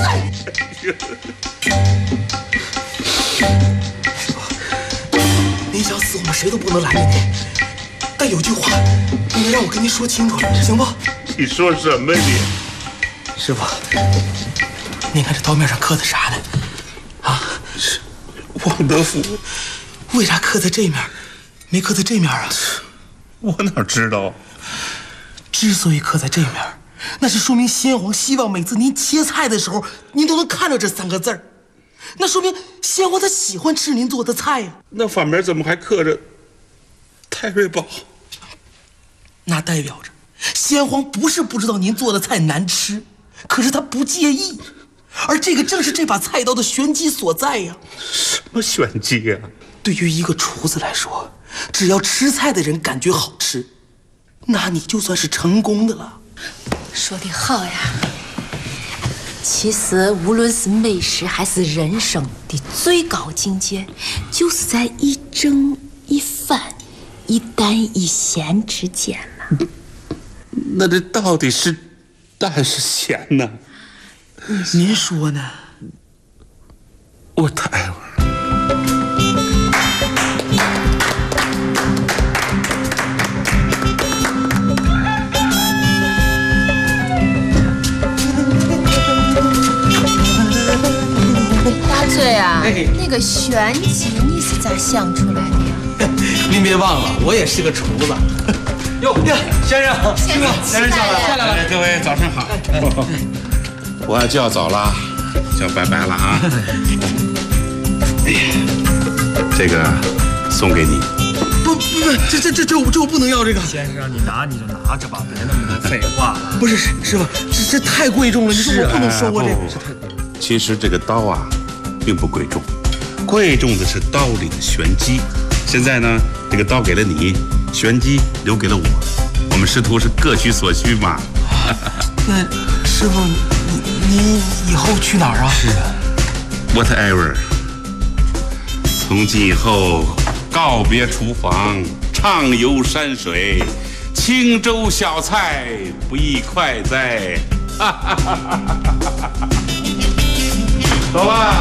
T: 您想死，我们谁都不能拦着你。但有句话，你得让我跟您说清楚，行不？
A: 你说什么你？
T: 师傅，您看这刀面上刻的啥呢？啊，
A: 是王德福。
T: 为啥刻在这面，没刻在这面啊？
A: 我哪知道？
T: 之所以刻在这面，那是说明先皇希望每次您切菜的时候，您都能看到这3个字儿。那说明先皇他喜欢吃您做的菜呀。
A: 那反面怎么还刻着泰瑞宝？
T: 那代表着先皇不是不知道您做的菜难吃，可是他不介意，而这个正是这把菜刀的玄机所在呀。
A: 什么玄机呀？
T: 对于一个厨子来说，只要吃菜的人感觉好吃，那你就算是成功的了。
V: 说得好呀！其实，无论是美食还是人生的最高境界，就是在一正一反、一淡一咸之间了。
A: 那这到底是淡是咸呢？
T: 您说呢？
A: 我太
V: 大嘴啊，那个玄机你是咋想出来的呀？
T: 您别忘了，我也是个厨子。哟，先生，先生下来了。
A: 各位早上好。我叫早了，叫拜拜了啊。哎呀，这个送给你。
T: 不，这我不能要这个。
S: 先生，你拿你就拿着吧，别那么多废话。
T: 不是师傅，这太贵重了，你说我不能收啊这个。
A: 其实这个刀啊，并不贵重，贵重的是刀里的玄机。现在呢，这个刀给了你，玄机留给了我，我们师徒是各取所需嘛。
T: 那师傅，你以后去哪儿啊？是啊
A: ，whatever。从今以后，告别厨房，畅游山水，轻舟小菜不亦快哉！走吧。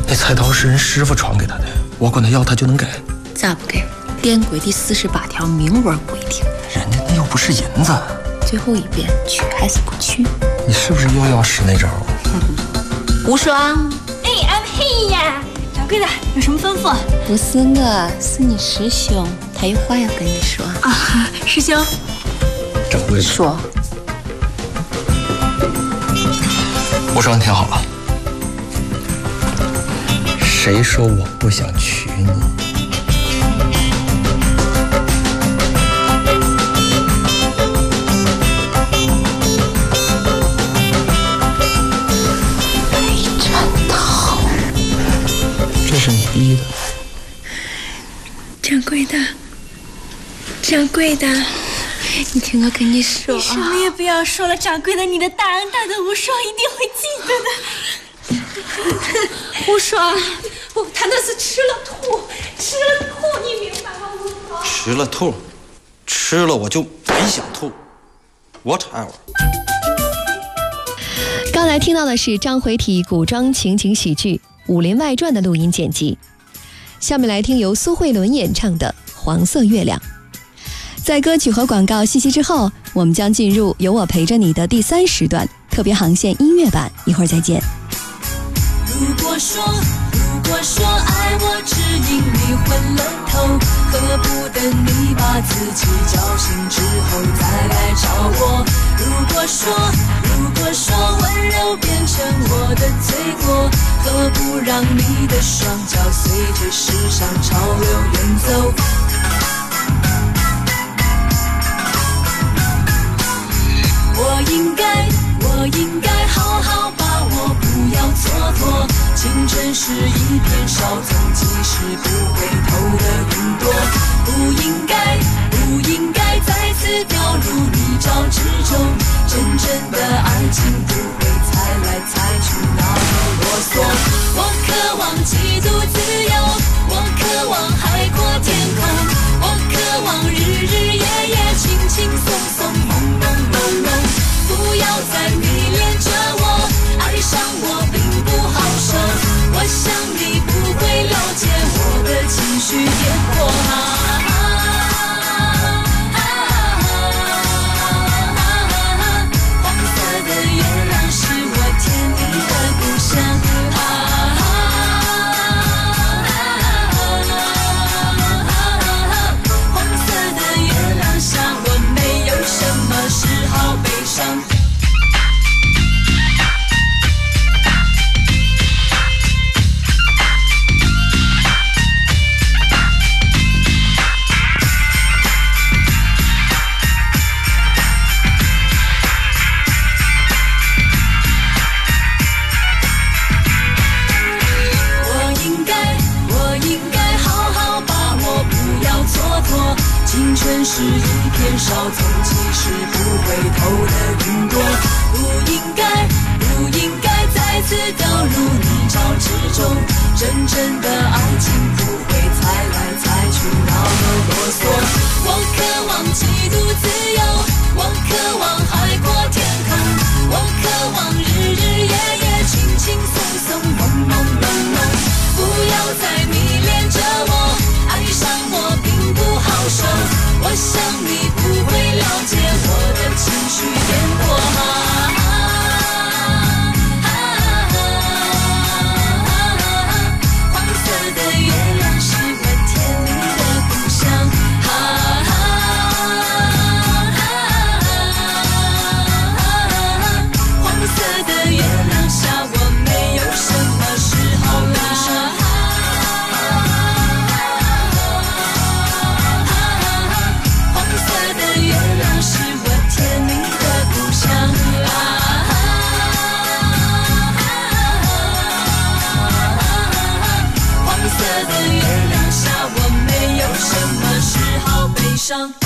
T: 那菜刀是人师傅传给他的，我管他要，他就能给。
V: 咋不给？典规的48条明文规定，
T: 人家那又不是银子。
V: 最后一遍，去还是不去？
T: 你是不是又要使那招？
V: 无双，
W: 哎，俺嘿呀，掌柜的有什么吩咐？
V: 不是我，是你师兄，他有话要跟你说
W: 啊。师兄，
T: 掌柜的
V: 说，
T: 无双，听好了，谁说我不想娶你？这是你逼的，
W: 掌柜的，掌柜的，
V: 你听我跟你说，
W: 你什么也不要说了，掌柜的，你的大恩大德无双一定会记得
V: 的。无双，
W: 不，他那是吃了吐，吃了吐，你明白吗？无双，
T: 吃了吐，吃了我就没想吐 ，whatever。
M: 刚才听到的是章回体古装情景喜剧《武林外传》的录音剪辑，下面来听由苏慧伦演唱的《黄色月亮》。在歌曲和广告信息之后，我们将进入有我陪着你的第3时段特别航线音乐版，一会儿再见。
H: 如果说爱我只因你昏了头，何不等你把自己叫醒之后再来找我？如果说温柔变成我的罪过，何不让你的双脚随着时尚潮流远走？我应该好好把握，不要蹉跎。青春是一片稍纵即逝不回头的云朵，不应该再次掉入泥沼之中。真正的爱情不会猜来猜去那么啰嗦。我渴望极度自由，我渴望海阔天空，我渴望日日夜夜轻轻松松朦朦胧胧。不要再迷恋着我，爱上我并不好受。我想你不会了解我的情绪变化。黄色的月亮是我甜蜜的故乡。黄色的月亮下，我没有什么嗜好悲伤。青春是一片稍纵即逝不回头的云朵，不应该再次掉入泥沼之中。真正的爱情不会猜来猜去那么啰嗦。我渴望极度自由，我渴望海阔天空，我渴望日日夜夜轻轻松松朦朦胧胧。不要再迷恋着我，爱上我并不好受。我想你不会了解我的情绪变化。黄色的月亮是我甜蜜的故乡。黄色的月亮下，我没有什么嗜好悲伤。上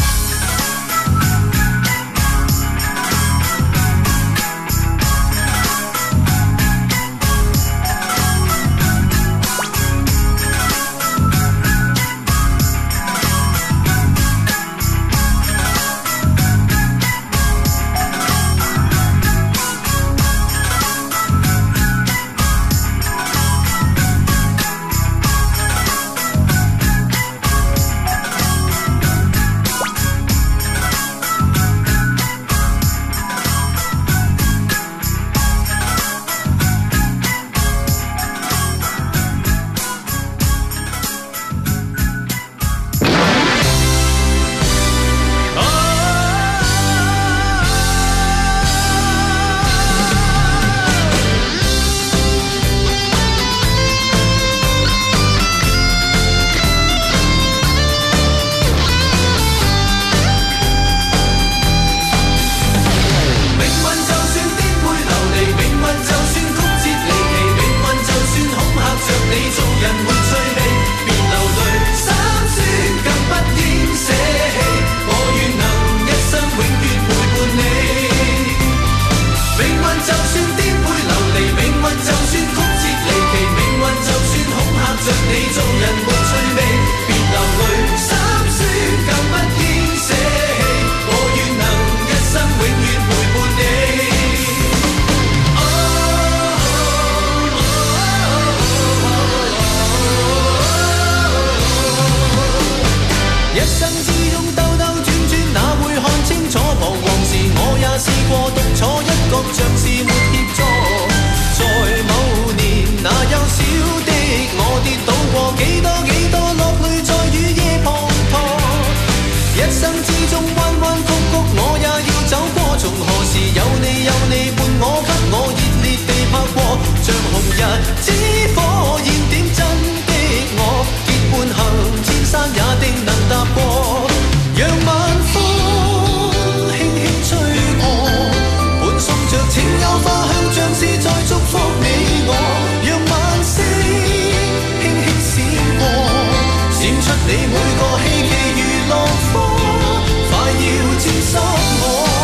E: 一生之中兜兜轉轉，哪會看清楚彷徨時？我也試過獨坐一角，像是沒協助。在某年那幼小的我跌倒過，幾多落淚在雨夜滂沱。一生之中彎彎曲曲，我也要走過。從何時有你伴我，給我熱烈地拍過，像紅日之火焰點真的我，結伴行千山也定能踏過。讓晚風輕輕吹過，伴送着情有花香，像是在祝福你我。讓晚星輕輕閃過，閃出你每個希冀如落花，快要沾濕我。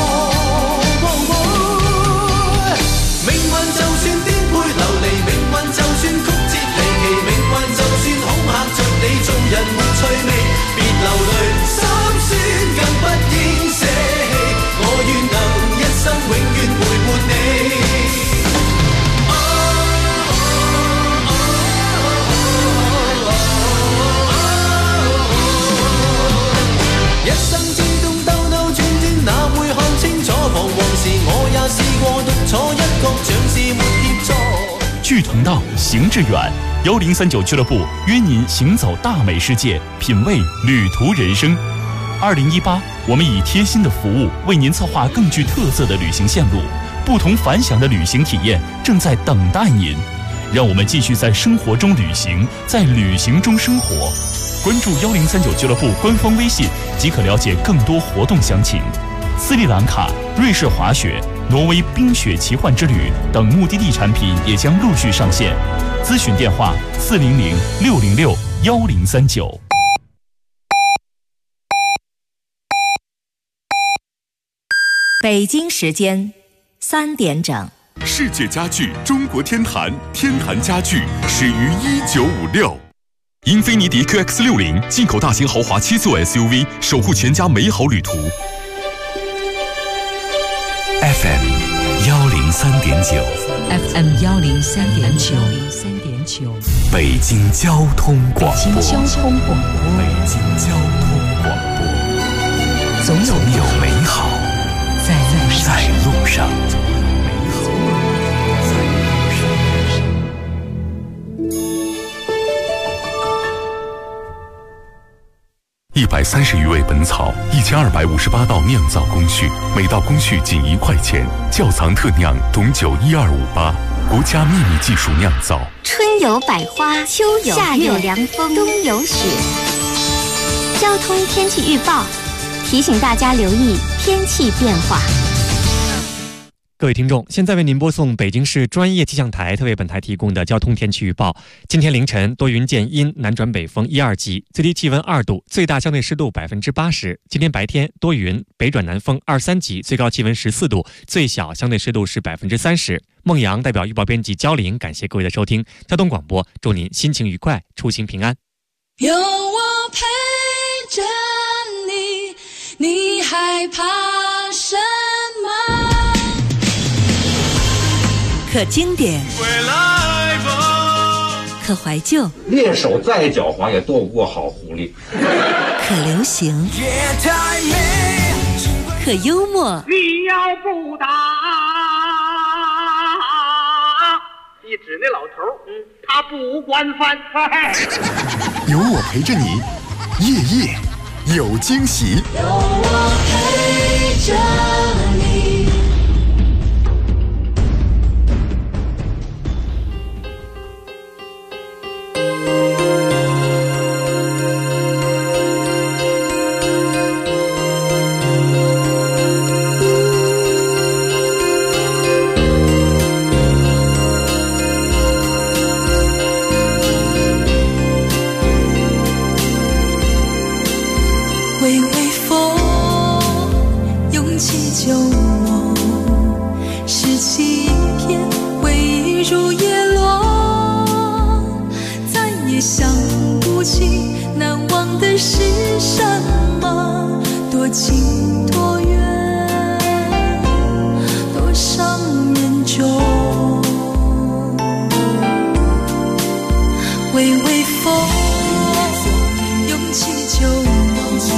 E: 命運就算顛沛流離，命運就算曲折離奇，命運就算恐嚇着你，做人沒趣味，別流淚心酸更不應捨棄，我願能一生永遠陪伴你。一生之中兜兜轉轉，哪會看清楚彷徨時？我也試過獨坐一角，像是沒協助。
D: 志同道，行致遠。1039俱樂部約您行走大美世界，品味旅途人生。2018，我們以貼心的服務為您策劃更具特色的旅行線路，不同凡響的旅行體驗正在等待您。讓我們繼續在生活中旅行，在旅行中生活。關注1039俱樂部官方微信，即可了解更多活動詳情。斯里蘭卡、瑞士滑雪、挪威冰雪奇幻之旅等目的地產品也將陸續上線。諮詢電話400-606-1039。
F: 北京時間3點整。
G: 世界家具中國天壇，天壇家具始於1956。英菲尼迪 QX60 進口大型豪華7座 SUV， 守護全家美好旅途。
K: FM 103.9
Q: FM 103.9
K: 北京交通廣播。
Q: 北京交通廣播。總有美好在路上。
G: 130余味本草，1258道釀造工序，每道工序僅1塊錢。窖藏特釀董酒12588，國家秘密技術釀造。
X: 春有百花，秋有夏有涼風，冬有雪。交通天氣預報提醒大家留意天氣變化。
Y: 各位聽眾，現在為您播送北京市專業氣象台特為本台提供的交通天氣預報。今天凌晨多雲見陰，南轉北風1、2級，最低氣溫2度，最大相對濕度80%。今天白天多雲，北轉南風2、3級，最高氣溫14度，最小相對濕度是30%。孟陽代表預報編輯焦玲，感謝各位的收聽。交通廣播，祝您心情愉快，出行平安。
H: 有我陪着你，你害怕什麼？
F: 可經典，可懷舊，
I: 猎手再狡猾也躲不過好狐狸。
F: 可流行，可幽默。
J: 你要不打，一指那老头，他不惯犯。
K: 有我陪着你，夜夜有驚喜。
H: 有我陪着你。
L: 微微風湧起舊夢，拾起一片回憶如葉落，再也想不起難忘的是什麼，多情多遠，多傷人中。微微風湧起舊夢，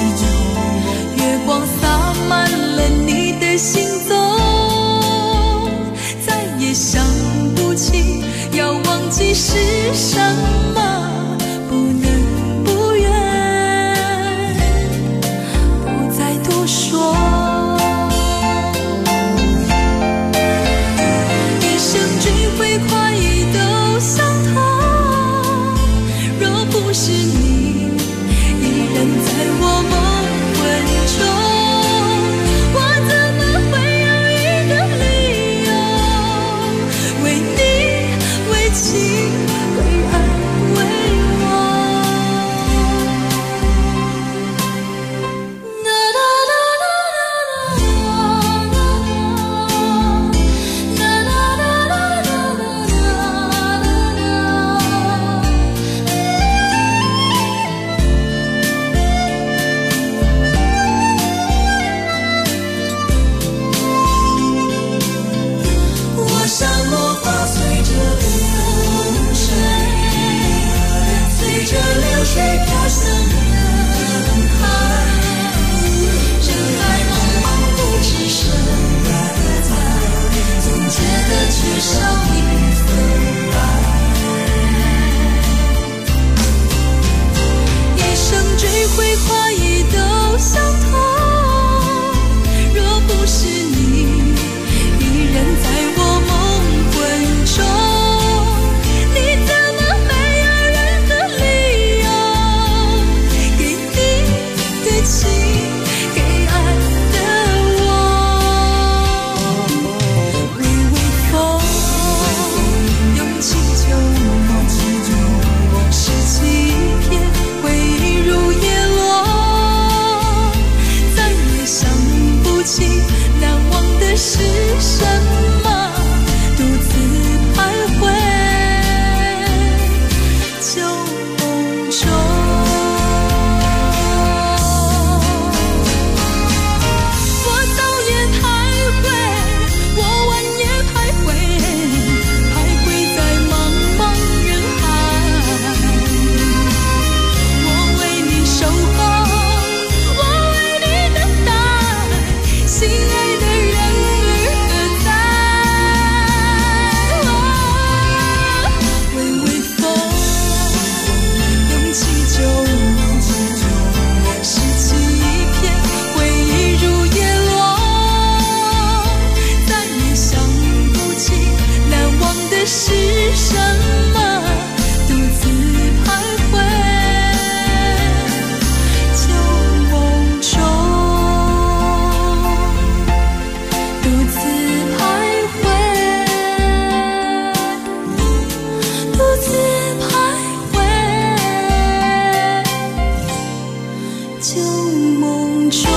L: 旧梦中。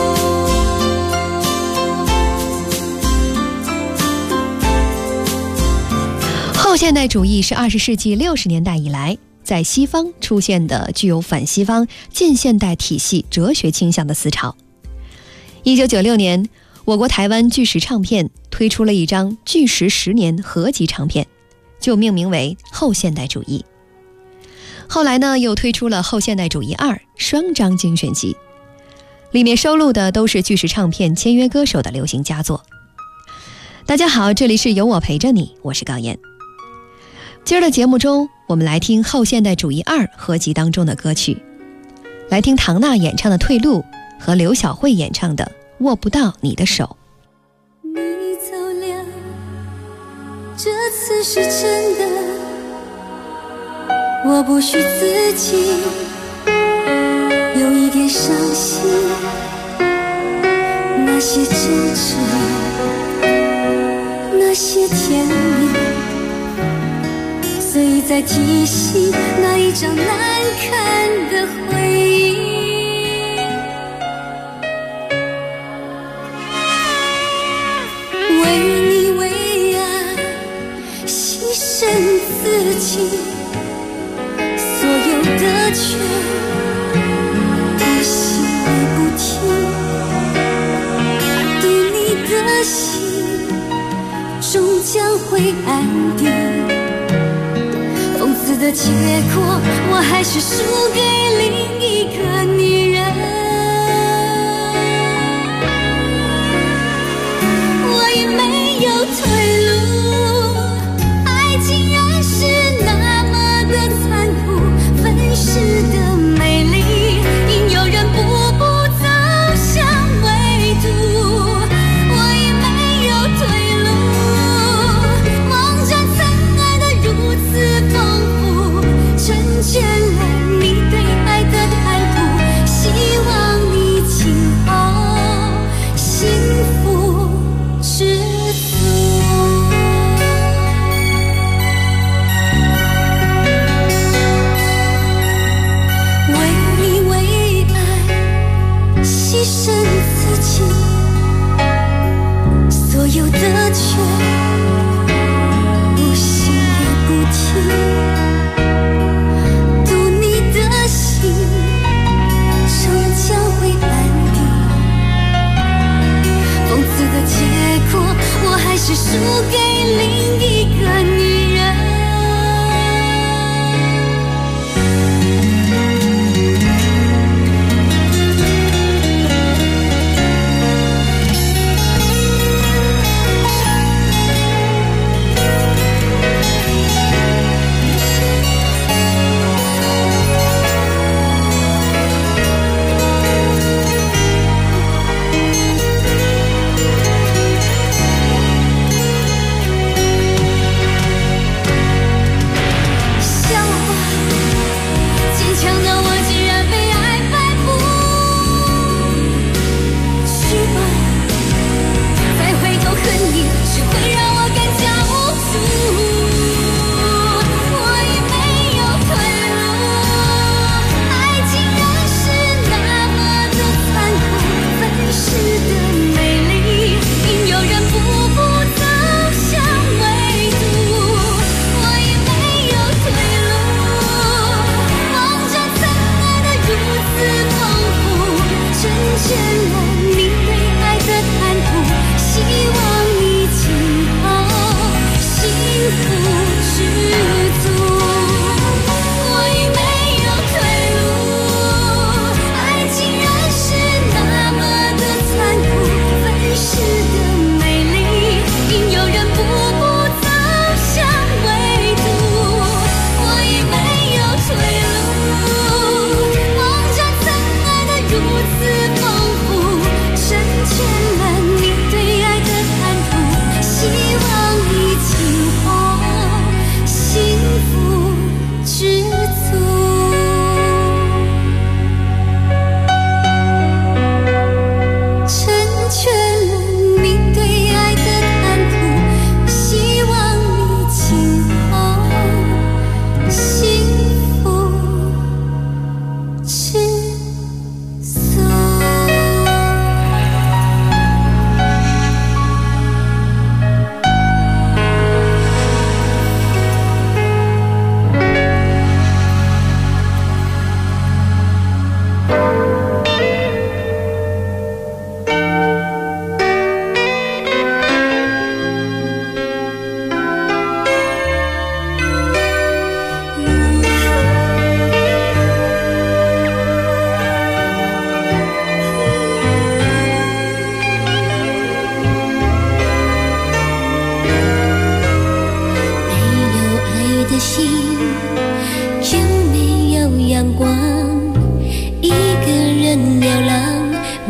M: 后现代主义是20世纪60年代以来在西方出现的具有反西方近现代体系哲学倾向的思潮。1996年，我国台湾巨石唱片推出了一张巨石10年合集唱片，就命名为后现代主义。后来呢，又推出了后现代主义2双张精选集，里面收录的都是巨石唱片签约歌手的流行佳作。大家好，这里是有我陪着你，我是高燕。今儿的节目中，我们来听后现代主义2合集当中的歌曲，来听唐娜演唱的《退路》和刘晓慧演唱的《握不到你的手》。
L: 你走了，这次是真的，我不许自己有一点伤心，那些真挚，那些甜蜜，所以在提醒那一张难看的回忆。为你为爱牺牲自己，所有的全不惜你不听，对你的心终将会安定。讽刺的结果，我还是输给另一个女人。我已没有退路，爱竟然是那么的残酷，粉饰的美丽，因有人步步走向归途。我已没有退路，梦想曾爱得如此丰富，成全了你对爱的贪图，心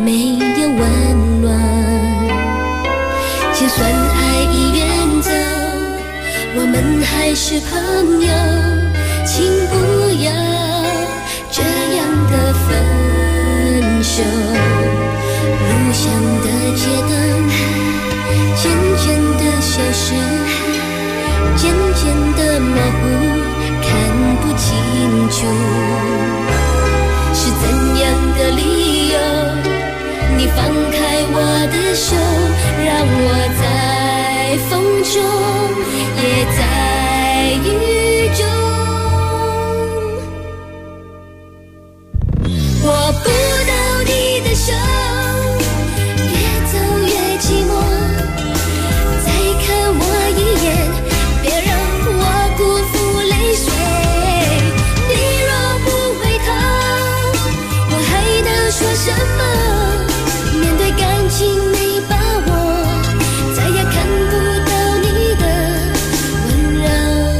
H: 没有温暖。就算爱已远走，我们还是朋友，请不要这样的分手。路上的街灯渐渐的消失，渐渐的模糊，看不清楚是怎样的理由。你放开我的手，让我在风中，也在雨中。握不到你的手，越走越寂寞。再看我一眼，别让我辜负泪水。你若不回头，我还能说什么？面对感情没把握，再也看不到你的温柔。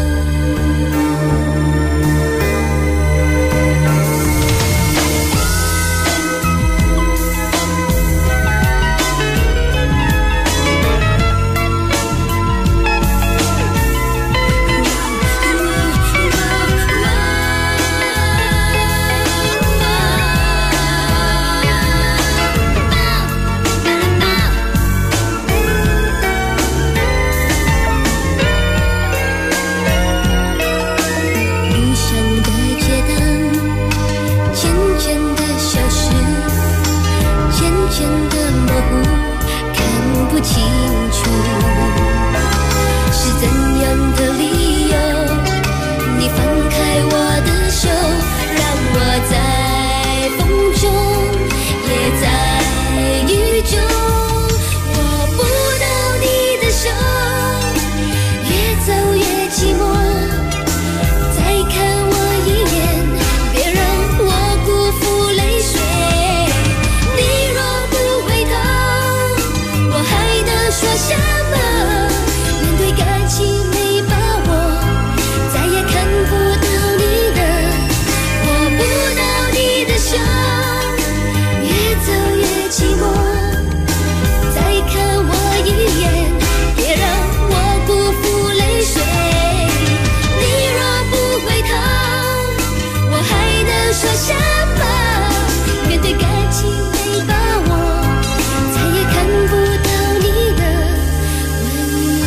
H: 理想的街灯渐渐的消失，渐渐的模糊，看不清楚是怎样的理由。你放开我的手，让我在风中，也在雨中。握不到你的手，越走越寂寞。再看我一眼，别让我辜负泪水。你若不回头，我还能说什么？面对感情没把握，再也看不到你的。握不到你的手，越走越寂寞。再看我一眼，别让我辜负泪水。你若不回头，我还能说什么？面对感情没把握，再也看不到你的温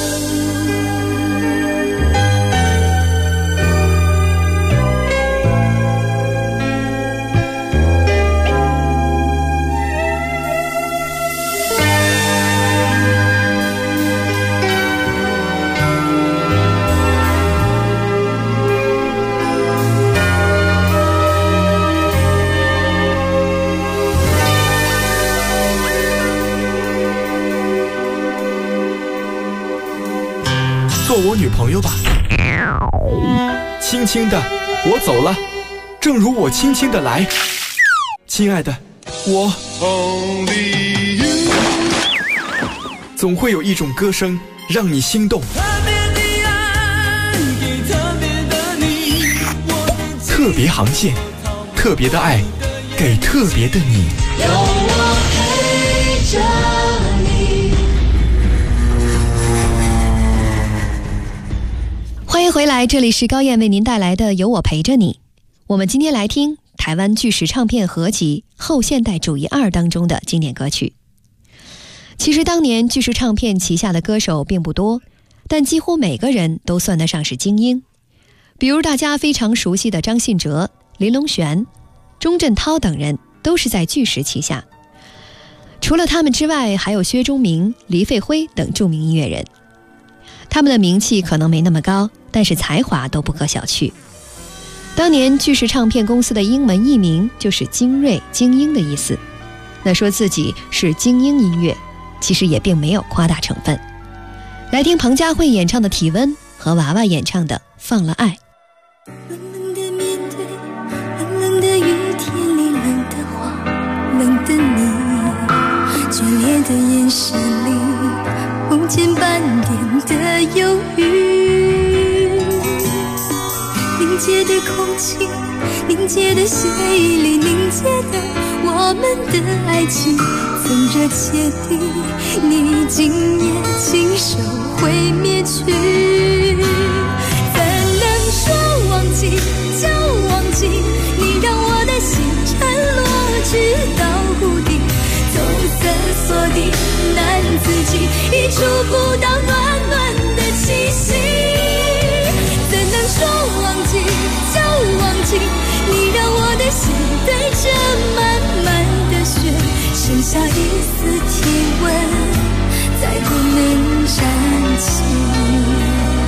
K: 做我女朋友吧。轻轻的，我走了，正如我轻轻的来。亲爱的，我总会有一种歌声让你心动。特别航线，特别的爱，给特别的你。
H: 有我陪着你。
M: 欢迎回来，这里是高燕为您带来的《有我陪着你》。我们今天来听台湾巨石唱片合集《后现代主义2》当中的经典歌曲。其实当年巨石唱片旗下的歌手并不多，但几乎每个人都算得上是精英。比如大家非常熟悉的张信哲、林隆璇、钟镇涛等人都是在巨石旗下。除了他们之外，还有薛钟明、黎费辉等著名音乐人。他们的名气可能没那么高，但是才华都不可小觑。当年巨石唱片公司的英文译名就是精锐、精英的意思。那说自己是精英音乐，其实也并没有夸大成分。来听彭佳慧演唱的《体温》和娃娃演唱的《放了爱》。
H: 冷冷的面对，冷冷的雨天里，冷的话，冷的你，眷恋的眼神里，不见半点的犹豫。凝结的空气，凝结的血液里，凝结的我
L: 我们的爱情曾热切地，你今夜亲手毁灭去。怎能说忘记就忘记？你让我的心沉落直到谷底，走色锁定难自己，已触不到暖暖的气息。怎能说忘记就忘记？你让我的心对着满满的雪，剩下一丝体温，再不能燃起。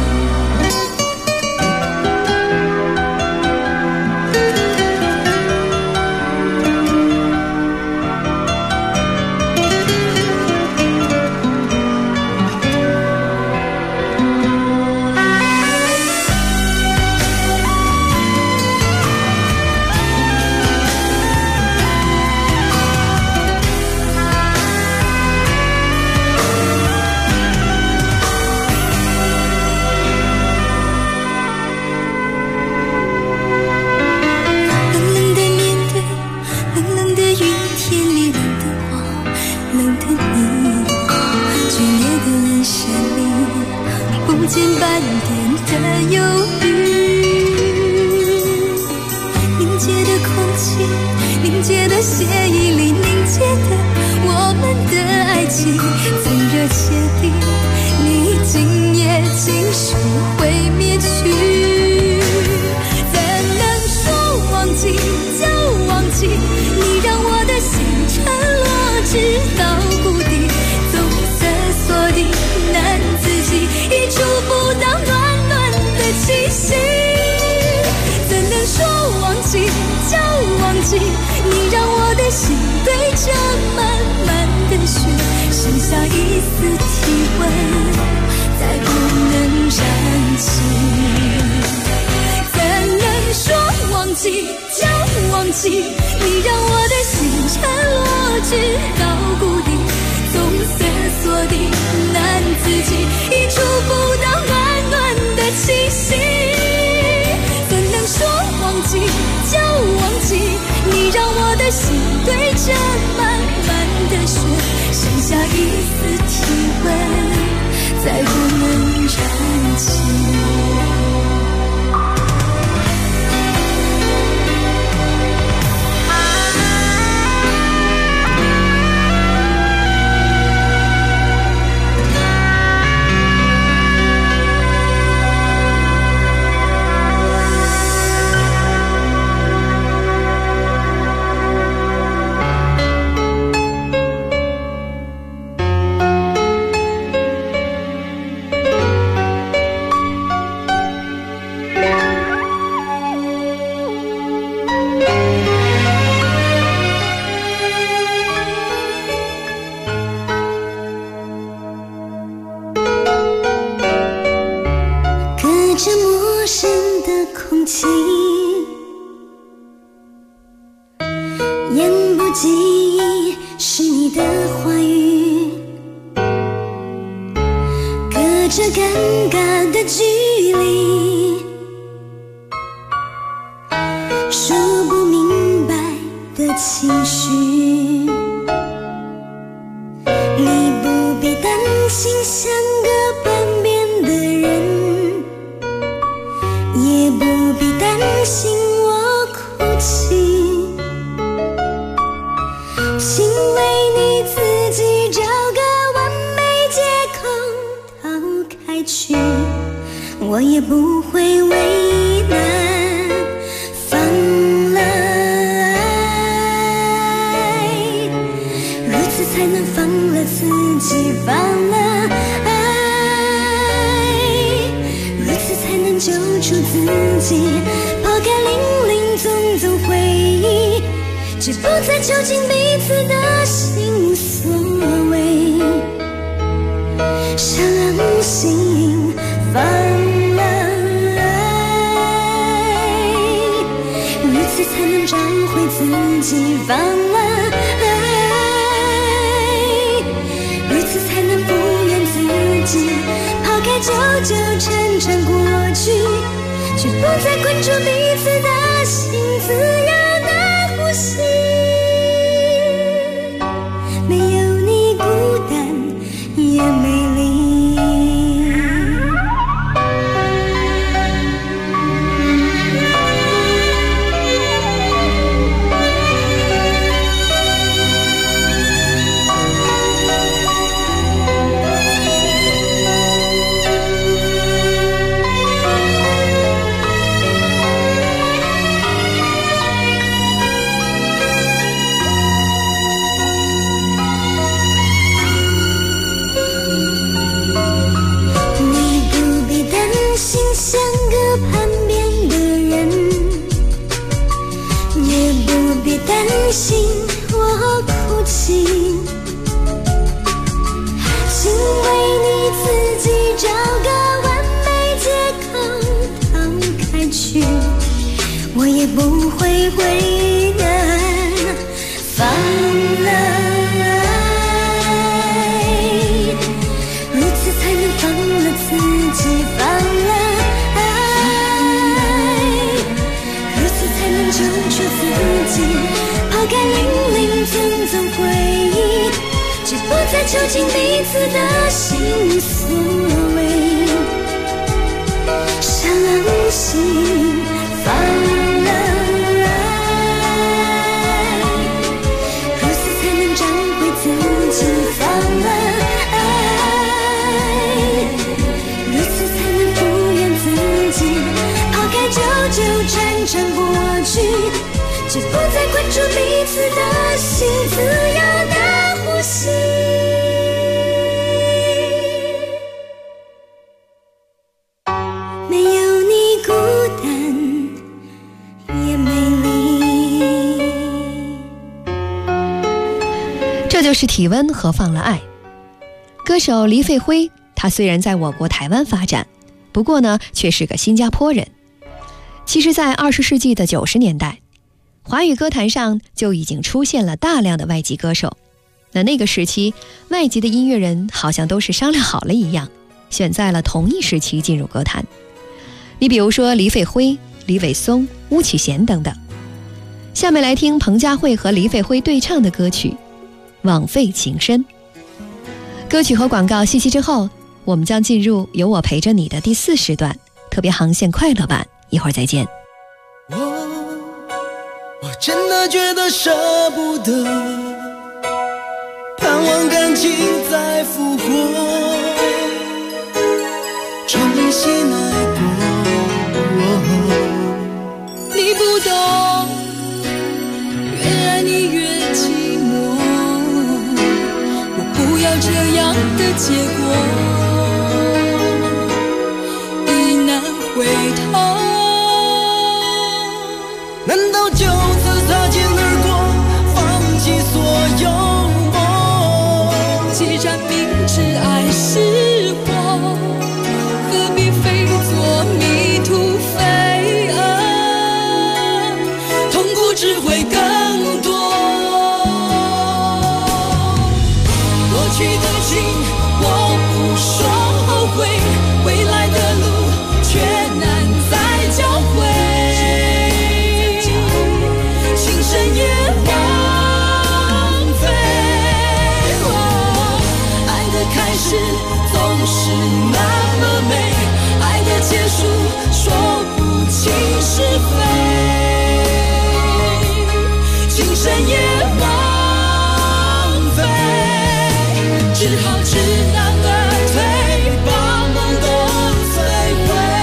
L: 你让我的心对着满满的雪，剩下一丝体温，再不能燃起。怎能说忘记就忘记？你让我的心沉落直到谷底，棕色锁定难自己，已触不到暖暖的气息。怎能说忘记就忘记？你让我的心对着满满的雪，剩下一丝体温，再不能燃起。
B: 我也不会为难，放了爱，如此才能放了自己，放了爱，如此才能救出自己，抛开零零总总回忆，只不再囚禁彼此的心无所谓，相让心放了爱，如此才能找回自己，放了爱，如此才能不怨自己，抛开旧旧沉沉过去，却不再困住彼此的心，自由的呼吸。 会难放来，如此才能放了自己，放了爱，如此才能救出自己，抛开零零总总回忆，只不再囚禁彼此的心所谓。相信放了爱，如此才能找回自己，放了爱，如此才能复原自己，抛开旧纠缠缠过去，只不再困住彼此的心，自由的呼吸。没有你孤单也美丽。
M: 这就是体温和放了爱。歌手黎费辉，他虽然在我国台湾发展，不过呢，却是个新加坡人。其实在20世纪的90年代，华语歌坛上就已经出现了大量的外籍歌手。那个时期，外籍的音乐人好像都是商量好了一样，选在了同一时期进入歌坛。你比如说黎费辉、李伟松、巫启贤等等。下面来听彭佳慧和黎费辉对唱的歌曲《枉费情深》。歌曲和广告信息之后，我们将进入有我陪着你的第4时段特别航线快乐版，一会儿再见。
E: 我真的觉得舍不得，盼望感情再复活，重新爱过。你不懂，越爱你越寂寞，我不要这样的结果，已难回头。难道就此擦肩而过，放弃所有梦？既然明知爱是祸，何必非做迷途飞蛾？痛苦只会更多。过去的情我不说后悔，未来的路却难再交汇。也枉费，爱的开始总是那么美，爱的结束说不清是非，情深也枉费，只好知难而退，把梦都摧毁。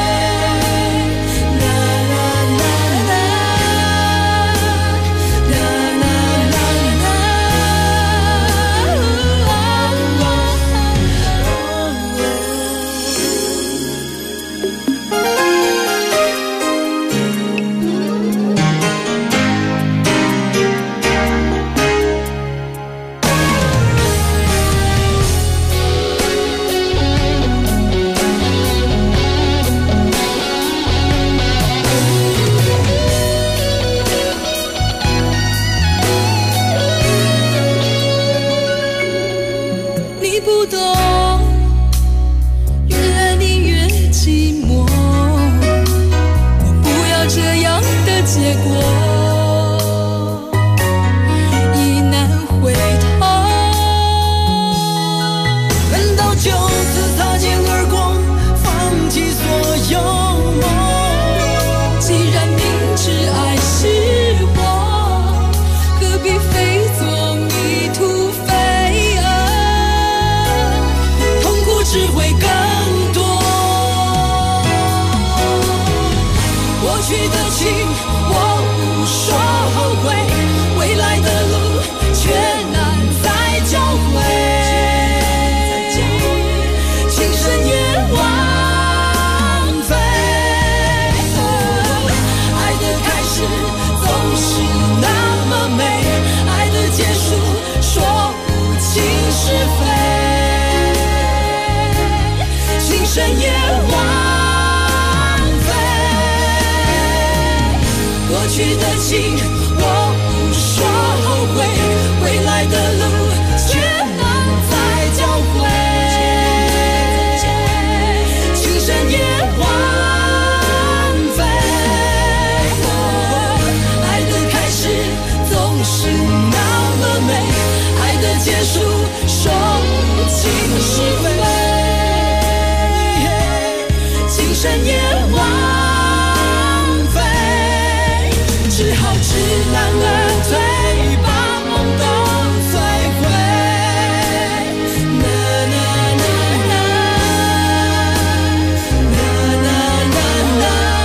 H: 去的情，我不说后悔，未来的路却能再交汇。情深也枉费，爱的开始总是那么美，爱的结束说不清是非，情深也枉费，只好知难而退，把梦都摧毁。啦啦啦啦，啦啦啦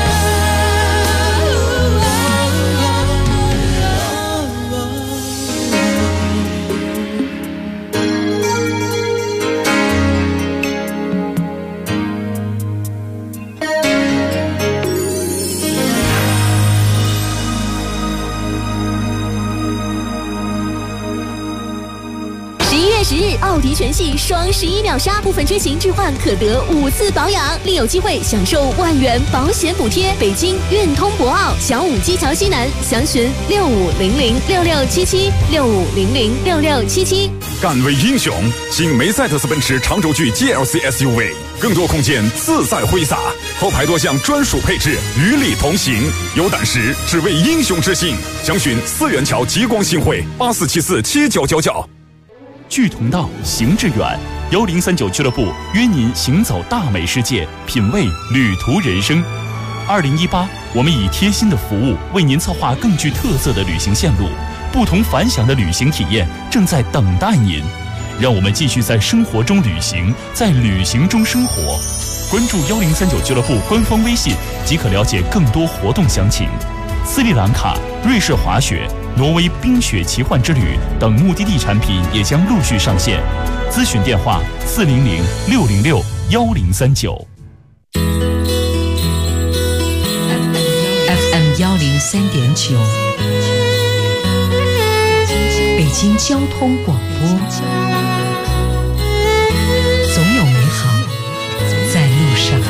C: 11月10日，奥迪全系双11秒杀，部分车型置换可得5次保养，另有机会享受万元保险补贴。北京运通博奥小武基桥西南，详询65006677 65006677。
G: 敢为英雄，新梅赛德斯奔驰长轴距 GLC SUV， 更多空间自在挥洒，后排多项专属配置与你同行。有胆识，只为英雄之心。详询4元桥极光新汇84747999。
D: 志同道，行致远。1039俱乐部约您行走大美世界，品味旅途人生。2018，我们以贴心的服务为您策划更具特色的旅行线路，不同凡响的旅行体验正在等待您。让我们继续在生活中旅行，在旅行中生活。关注1039俱乐部官方微信即可了解更多活动详情。斯里兰卡、瑞士滑雪、挪威冰雪奇幻之旅等目的地产品也将陆续上线。咨询电话400-606-1039。
N: FM 103.9，北京交通广播，总有美好在路上。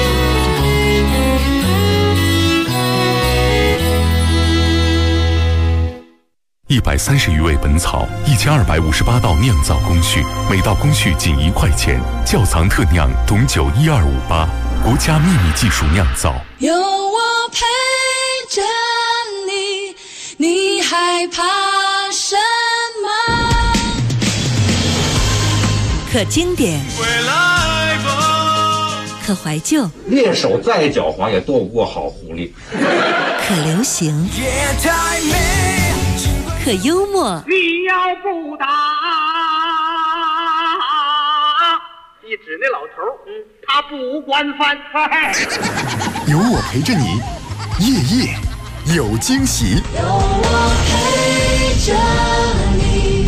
G: 130余味本草，1258道酿造工序，每道工序仅1块钱。窖藏特酿董酒12588，国家秘密技术酿造。
H: 有我陪着你，你害怕什么？
F: 可经典，
J: 回来吧，
F: 可怀旧，
I: 猎手再狡猾也斗不过好狐狸。
F: 可流行，
H: 夜太美，
F: 可幽默。
J: 你要不打，一指那老头，他不惯犯。
K: 有我陪着你，夜夜有惊喜。
H: 有我陪着你。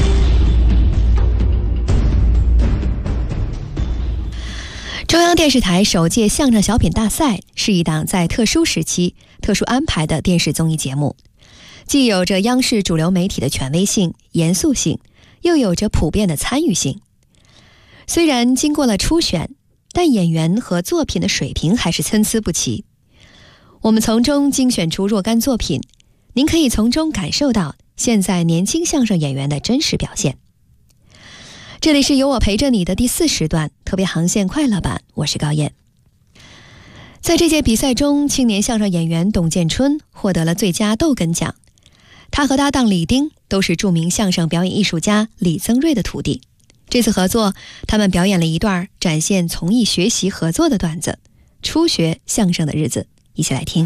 M: 中央电视台首届相声小品大赛是一档在特殊时期、特殊安排的电视综艺节目，既有着央视主流媒体的权威性、严肃性，又有着普遍的参与性。虽然经过了初选，但演员和作品的水平还是参差不齐。我们从中精选出若干作品，您可以从中感受到现在年轻相声演员的真实表现。这里是有我陪着你的第4时段特别航线快乐版，我是高燕。在这届比赛中，青年相声演员董建春获得了最佳逗哏奖。他和搭档李丁都是著名相声表演艺术家李增瑞的徒弟。这次合作，他们表演了一段展现从艺学习合作的段子《初学相声的日子》，一起来听。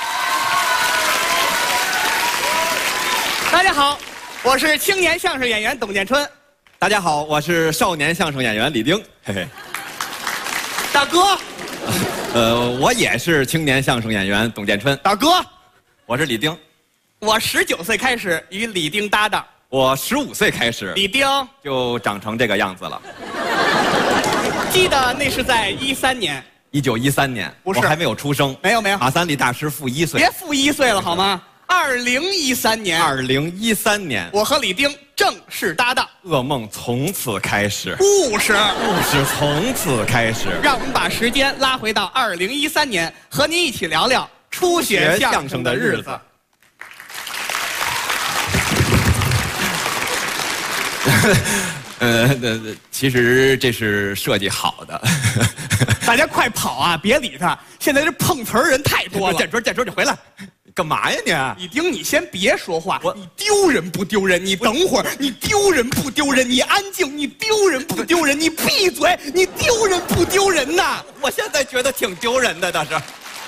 O: 大家好，我是青年相声演员董建春。
R: 大家好，我是少年相声演员李丁，嘿嘿。
O: 大哥，
R: 我也是青年相声演员董建春。
O: 大哥，
R: 我是李丁。
O: 我19岁开始与李丁搭档，
R: 我15岁开始，
O: 李丁
R: 就长成这个样子了。
O: 记得那是在13年
R: ，1913年，
O: 不是，
R: 我还没有出生。
O: 没有，
R: 马三立大师负1岁，
O: 别负1岁了好吗？2013年，我和李丁正式搭档，
R: 噩梦从此开始，
O: 故事
R: 从此开始。
O: 让我们把时间拉回到2013年，和您一起聊聊初学相声的日子。
R: 其实这是设计好的。
O: 大家快跑啊！别理他，现在这碰瓷儿人太多了。
R: 建春，你回来，干嘛呀你？
O: 李丁，你先别说话，你丢人不丢人？你等会儿，你丢人不丢人？你安静，你丢人不丢人？你闭嘴，你丢人不丢人呐？
R: 我现在觉得挺丢人的，倒是。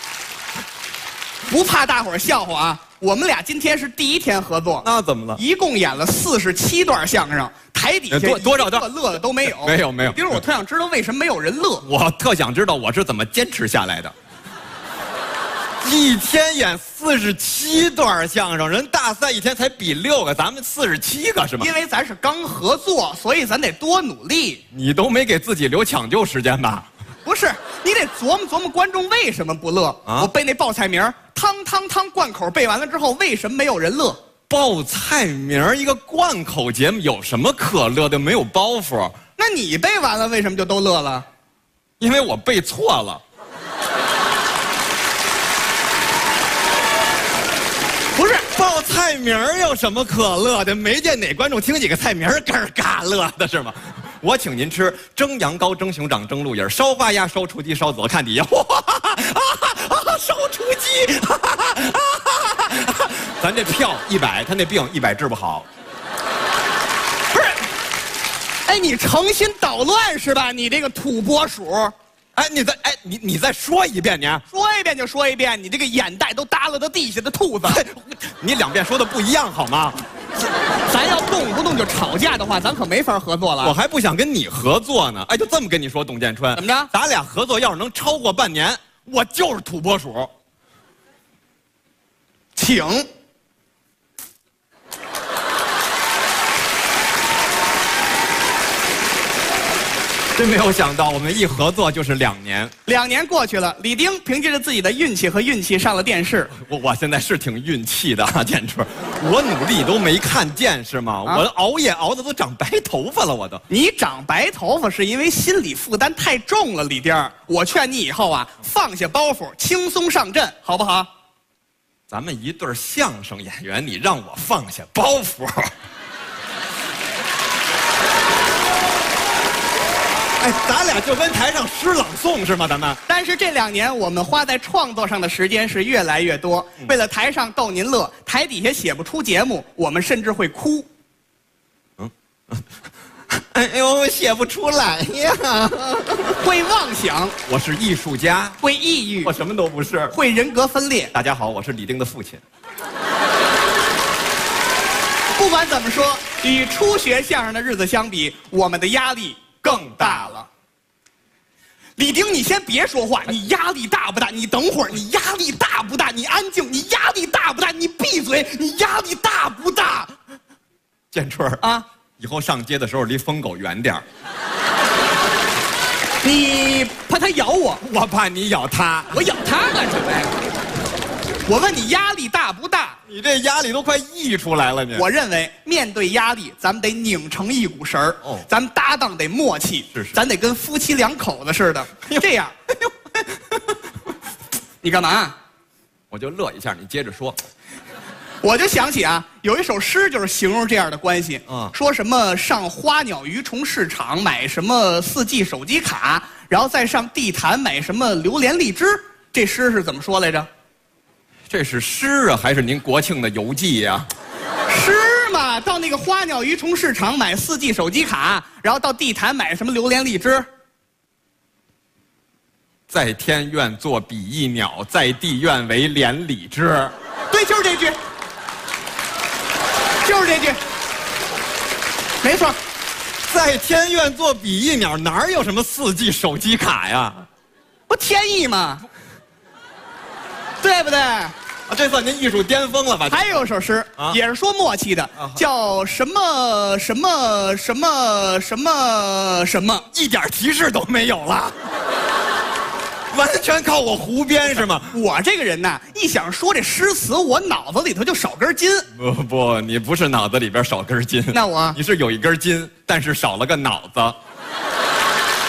O: 不怕大伙儿笑话啊！我们俩今天是第1天合作，
R: 那怎么了？
O: 一共演了47段相声，台底下
R: 多少段
O: 乐的都没有。
R: 没有。
O: 丁，我特想知道为什么没有人乐。
R: 我特想知道我是怎么坚持下来的。1天演47段相声，人大赛1天才比6个，咱们47个是吗？
O: 因为咱是刚合作，所以咱得多努力。
R: 你都没给自己留抢救时间吧？
O: 不是，你得琢磨琢磨观众为什么不乐啊！我背那报菜名汤汤汤贯口背完了之后，为什么没有人乐？
R: 报菜名一个贯口节目有什么可乐的？没有包袱。
O: 那你背完了为什么就都乐了？
R: 因为我背错了。不是报菜名有什么可乐的？没见哪观众听几个菜名咯嘎乐的是吗？我请您吃蒸羊羔、蒸熊掌、蒸鹿眼、烧花鸭、烧雏鸡、烧子。看底下，烧雏鸡，咱这票100，他那病100治不好。
O: 不是，哎，你诚心捣乱是吧？你这个土拨鼠！
R: 哎，你再说一遍，你
O: 说一遍就说一遍，你这个眼袋都耷拉到地下的兔子，
R: 你2遍说的不一样好吗？
O: 咱要动不动就吵架的话，咱可没法合作了。
R: 我还不想跟你合作呢。哎，就这么跟你说，董建春，
O: 怎么着？
R: 咱俩合作要是能超过半年，我就是土拨鼠。
O: 请。
R: 真没有想到，我们一合作就是2年。
O: 2年过去了，李丁凭借着自己的运气和运气上了电视。
R: 我现在是挺运气的啊，建春，我努力都没看见是吗？我熬夜熬的都长白头发了，我都。
O: 你长白头发是因为心理负担太重了，李丁。我劝你以后啊，放下包袱，轻松上阵，好不好？
R: 咱们一对相声演员，你让我放下包袱？哎，咱俩就跟台上诗朗诵是吗？咱们。
O: 但是这2年我们花在创作上的时间是越来越多。为了台上逗您乐，台底下写不出节目，我们甚至会哭。
R: 哎呦，我写不出来呀！
O: 会妄想。
R: 我是艺术家。
O: 会抑郁。
R: 我什么都不是。
O: 会人格分裂。
R: 大家好，我是李丁的父亲。
O: 不管怎么说，与初学相声的日子相比，我们的压力更大了。李丁，你先别说话，你压力大不大？你等会儿，你压力大不大？你安静，你压力大不大？你闭嘴，你压力大不大？
R: 建春啊，以后上街的时候离疯狗远点儿。
O: 你怕他咬我？
R: 我怕你咬他。
O: 我咬他干什么呀？我问你压力大不大？
R: 你这压力都快溢出来了，你。
O: 我认为面对压力，咱们得拧成一股绳儿。哦，咱们搭档得默契，
R: 是，
O: 咱得跟夫妻2口子似的。这样，你干嘛？
R: 我就乐一下，你接着说。
O: 我就想起啊，有一首诗就是形容这样的关系。说什么上花鸟鱼虫市场买什么4G 手机卡，然后再上地坛买什么榴莲荔枝。这诗是怎么说来着？
R: 这是诗啊，还是您国庆的游记呀？
O: 诗嘛，到那个花鸟鱼虫市场买4G 手机卡，然后到地坛买什么榴莲荔枝。
R: 在天愿作比翼鸟，在地愿为连理枝。
O: 对，就是这句，就是这句，没错。
R: 在天愿作比翼鸟，哪有什么4G 手机卡呀？
O: 不天意吗？对不对？
R: 这算您艺术巅峰了吧？
O: 还有首诗，也是说默契的，叫什么什么什么什么什么，
R: 一点提示都没有了，完全靠我胡编是吗？
O: 我这个人呐，一想说这诗词，我脑子里头就少根筋。
R: 不，你不是脑子里边少根筋，
O: 那我
R: 你是有一根筋，但是少了个脑子。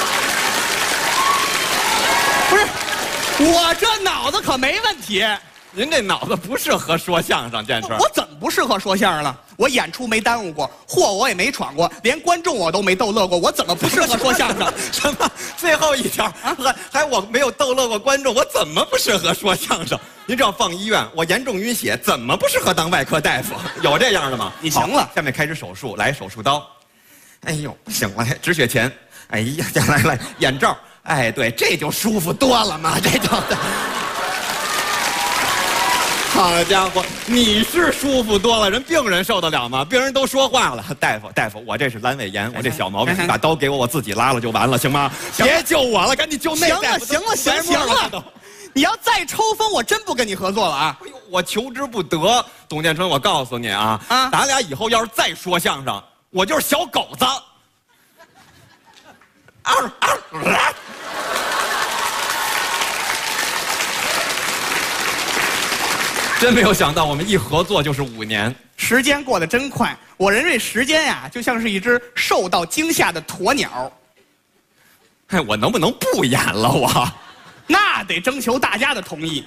O: 不是，我这脑子可没问题。
R: 您这脑子不适合说相声，建春。
O: 我怎么不适合说相声了？我演出没耽误过，祸我也没闯过，连观众我都没逗乐过，我怎么不适合说相声？
R: 什么？最后一条啊？还我没有逗乐过观众，我怎么不适合说相声？您知道放医院，我严重晕血，怎么不适合当外科大夫？有这样的吗？
O: 你行了，
R: 下面开始手术，来手术刀。哎呦，不行了，止血钳。哎呀，来眼罩。哎，对，这就舒服多了嘛，这就。好家伙，你是舒服多了，人病人受得了吗？病人都说话了，大夫，我这是阑尾炎，我这小毛病，你把刀给我，我自己拉了就完了，行吗？别救我了，赶紧救那大夫。
O: 行了，你要再抽风，我真不跟你合作了啊！
R: 哎呦，我求之不得，董建春，我告诉你啊，咱俩以后要是再说相声，我就是小狗子。真没有想到，我们一合作就是5年，
O: 时间过得真快。我认为时间呀，就像是一只受到惊吓的鸵鸟。
R: 哎，我能不能不演了？我
O: 那得征求大家的同意。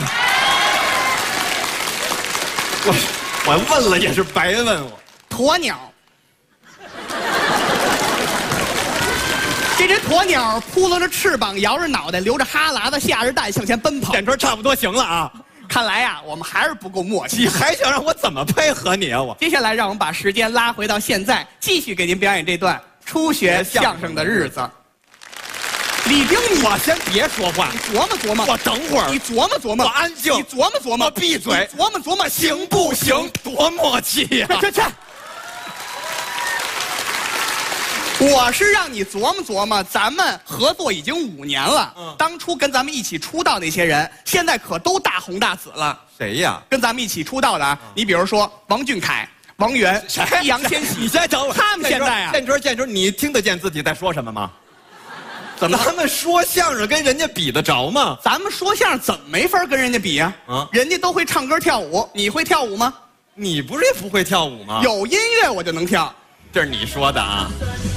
R: 我问了也是白问我。
O: 鸵鸟，这只鸵鸟扑棱着翅膀，摇着脑袋，流着哈喇子，下着蛋向前奔跑。
R: 建春差不多行了啊。
O: 看来呀，我们还是不够默契。
R: 你还想让我怎么配合你啊？我
O: 接下来让我们把时间拉回到现在，继续给您表演这段初学相声的日子。李丁，
R: 我先别说话，
O: 你琢磨琢磨。
R: 我等会儿，
O: 你琢磨琢磨。
R: 我安静。
O: 你琢磨琢磨。
R: 我闭嘴。
O: 琢磨琢磨，
R: 行不行？多默契呀！
O: 去。我是让你琢磨琢磨，咱们合作已经5年了。当初跟咱们一起出道那些人，现在可都大红大紫了。
R: 谁呀？
O: 跟咱们一起出道的啊，你比如说王俊凯、王源、易烊千玺，
R: 你先等会儿。
O: 他们现在啊，
R: 建春，你听得见自己在说什么吗？怎么咱们说相声跟人家比得着吗？
O: 咱们说相声怎么没法跟人家比呀？人家都会唱歌跳舞，你会跳舞吗？
R: 你不是也不会跳舞吗？
O: 有音乐我就能跳。
R: 这是你说的啊。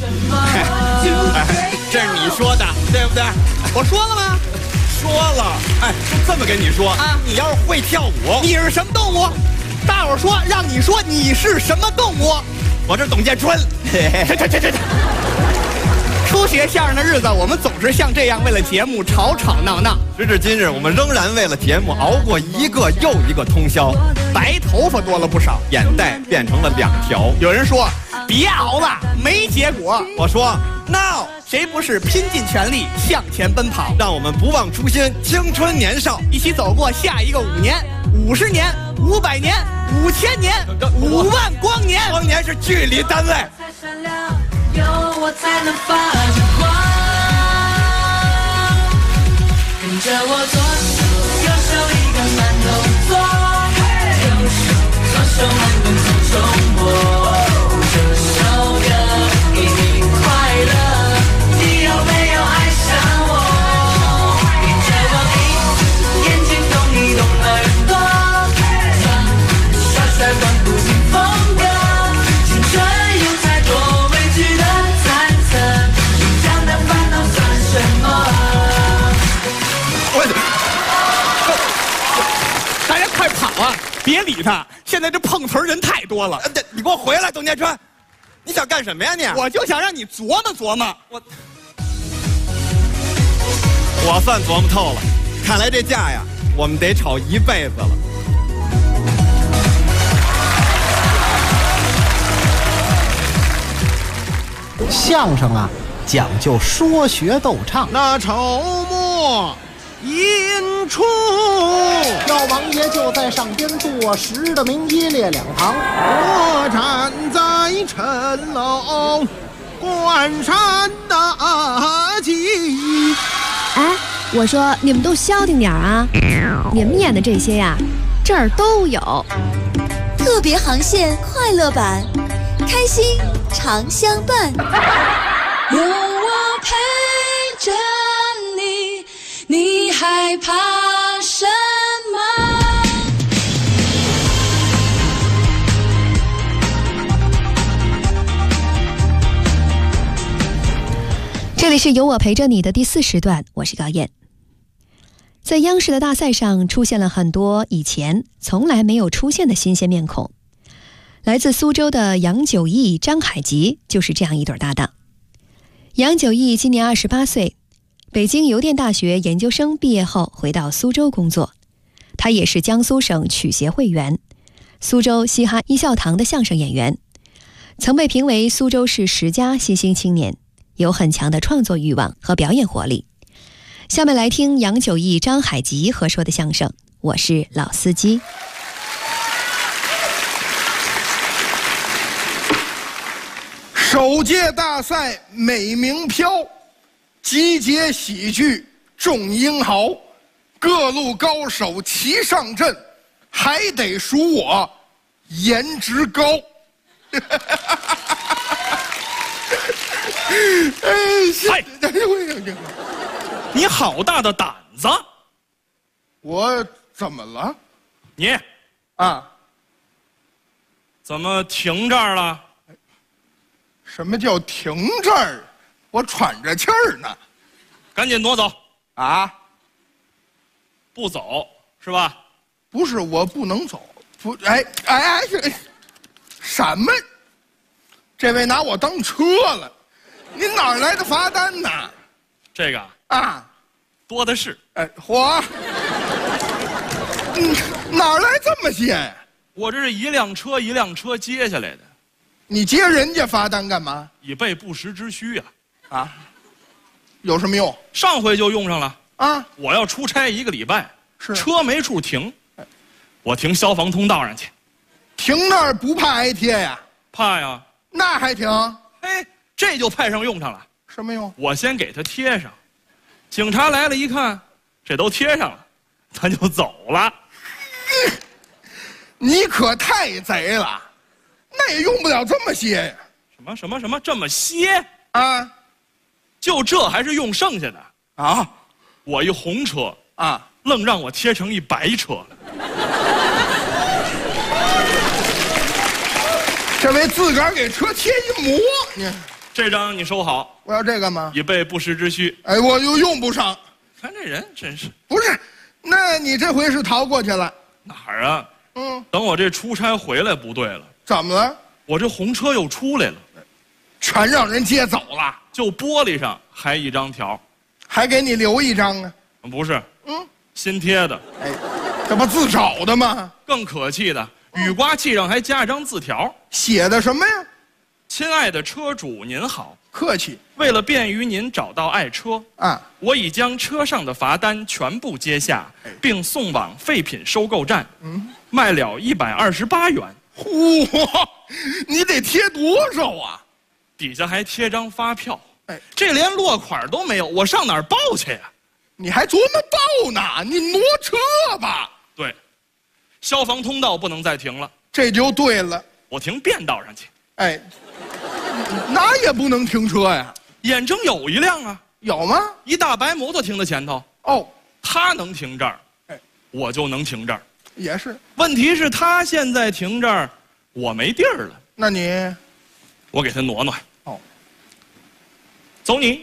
R: 这是你说的，对不对？
O: 我说了吗？
R: 说了。哎，这么跟你说啊，你要是会跳舞，
O: 你是什么动物？大伙说，让你说你是什么动物？
R: 我这董建春。
O: 这。初学相声的日子，我们总是像这样为了节目吵吵闹闹。
R: 时至今日，我们仍然为了节目熬过一个又一个通宵。
O: 白头发多了不少，
R: 眼袋变成了2条。
O: 有人说别熬了，没结果。
R: 我说 no，
O: 谁不是拼尽全力向前奔跑？
R: 让我们不忘初心，青春年少，
O: 一起走过下一个5年、50年、500年、5000年、5万光年。
R: 光年是距离单位。
H: 有我才能发着光，跟着我左手右手一个慢动作，右手左手慢动作重播，这首歌给你快乐，你有没有爱上我？跟着我闭眼睛动一动耳朵，甩甩关不停风格，青春有太多未知的猜测，这样的烦恼算什么？
O: 大家快跑啊！别理他，现在这碰瓷儿人太多了。
R: 你给我回来，董建春！你想干什么呀你？
O: 我就想让你琢磨琢磨。
R: 我算琢磨透了，看来这架呀，我们得吵一辈子了。
A: 相声啊，讲究说学逗唱。
T: 那筹末引出，
A: 老王爷就在上边坐实的名一列两旁，
T: 我站在城楼观山大吉。
M: 哎，我说你们都消停点啊！你们演的这些呀，这儿都有。
B: 特别航线快乐版，开心常相伴。
H: 有我陪着你，你害怕什么？
M: 这里是有我陪着你的第4时段，我是高燕。 在央视的大赛上出现了很多以前从来没有出现的新鲜面孔。来自苏州的杨九义、张海吉就是这样一对搭档。杨九义今年28岁，北京邮电大学研究生毕业后回到苏州工作。他也是江苏省曲协会员，苏州嘻哈一笑堂的相声演员，曾被评为苏州市10佳新兴青年，有很强的创作欲望和表演活力。下面来听杨九义、张海吉合说的相声，我是老司机。
P: 首届大赛美名飘，集结喜剧众英豪，各路高手齐上阵，还得数我颜值高。
O: 哎，你好大的胆子！
P: 我怎么了？
O: 你
P: 啊？
O: 怎么停这儿了？
P: 什么叫停这儿？我喘着气儿呢。
O: 赶紧挪走！
P: 啊？
O: 不走是吧？
P: 不是，我不能走。不，什么？这位拿我当车了？您哪儿来的罚单呢？
O: 这个
P: 啊，
O: 多的是。
P: 嚯！哪儿来这么些呀？
O: 我这是一辆车一辆车接下来的。
P: 你接人家罚单干嘛？
O: 以备不时之需呀。
P: 啊？有什么用？
O: 上回就用上了
P: 啊！
O: 我要出差1个礼拜，
P: 是
O: 车没处停，我停消防通道上去。
P: 停那儿不怕挨贴呀？
O: 怕呀。
P: 那还停？
O: 哎，这就派上用场了。
P: 什么用？
O: 我先给他贴上，警察来了一看，这都贴上了，他就走了。
P: 你可太贼了，那也用不了这么些呀。
O: 什么这么些
P: 啊？
O: 就这还是用剩下的
P: 啊？
O: 我一红车
P: 啊，
O: 愣让我贴成一白车。
P: 这位自个儿给车贴一膜，
O: 这张你收好。
P: 我要这干嘛？
O: 以备不时之需。
P: 哎，我又用不上。
O: 看这人真是。
P: 不是，那你这回是逃过去了？
O: 哪儿啊？等我这出差回来不对了。
P: 怎么了？
O: 我这红车又出来了，
P: 全让人接走了。
O: 就玻璃上还一张条，
P: 还给你留一张啊？
O: 不是，新贴的。
P: 哎，这不自找的吗？
O: 更可气的，雨刮器上还加一张字条，
P: 写的什么呀？
O: 亲爱的车主您好，
P: 客气。
O: 为了便于您找到爱车
P: 啊，
O: 我已将车上的罚单全部接下，并送往废品收购站，卖了128元。
P: 嚯，你得贴多少啊？
O: 底下还贴张发票。这连落款都没有，我上哪儿报去呀？
P: 你还琢磨报呢？你挪车吧。
O: 对，消防通道不能再停了。
P: 这就对了。
O: 我停便道上去。
P: 哎，哪也不能停车呀？
O: 眼睁有一辆啊。
P: 有吗？
O: 一大白摩托停在前头。
P: 哦，
O: 他能停这儿，我就能停这儿。
P: 也是。
O: 问题是，他现在停这儿，我没地儿了。
P: 那你，
O: 我给他挪挪。
P: 哦，
O: 走你。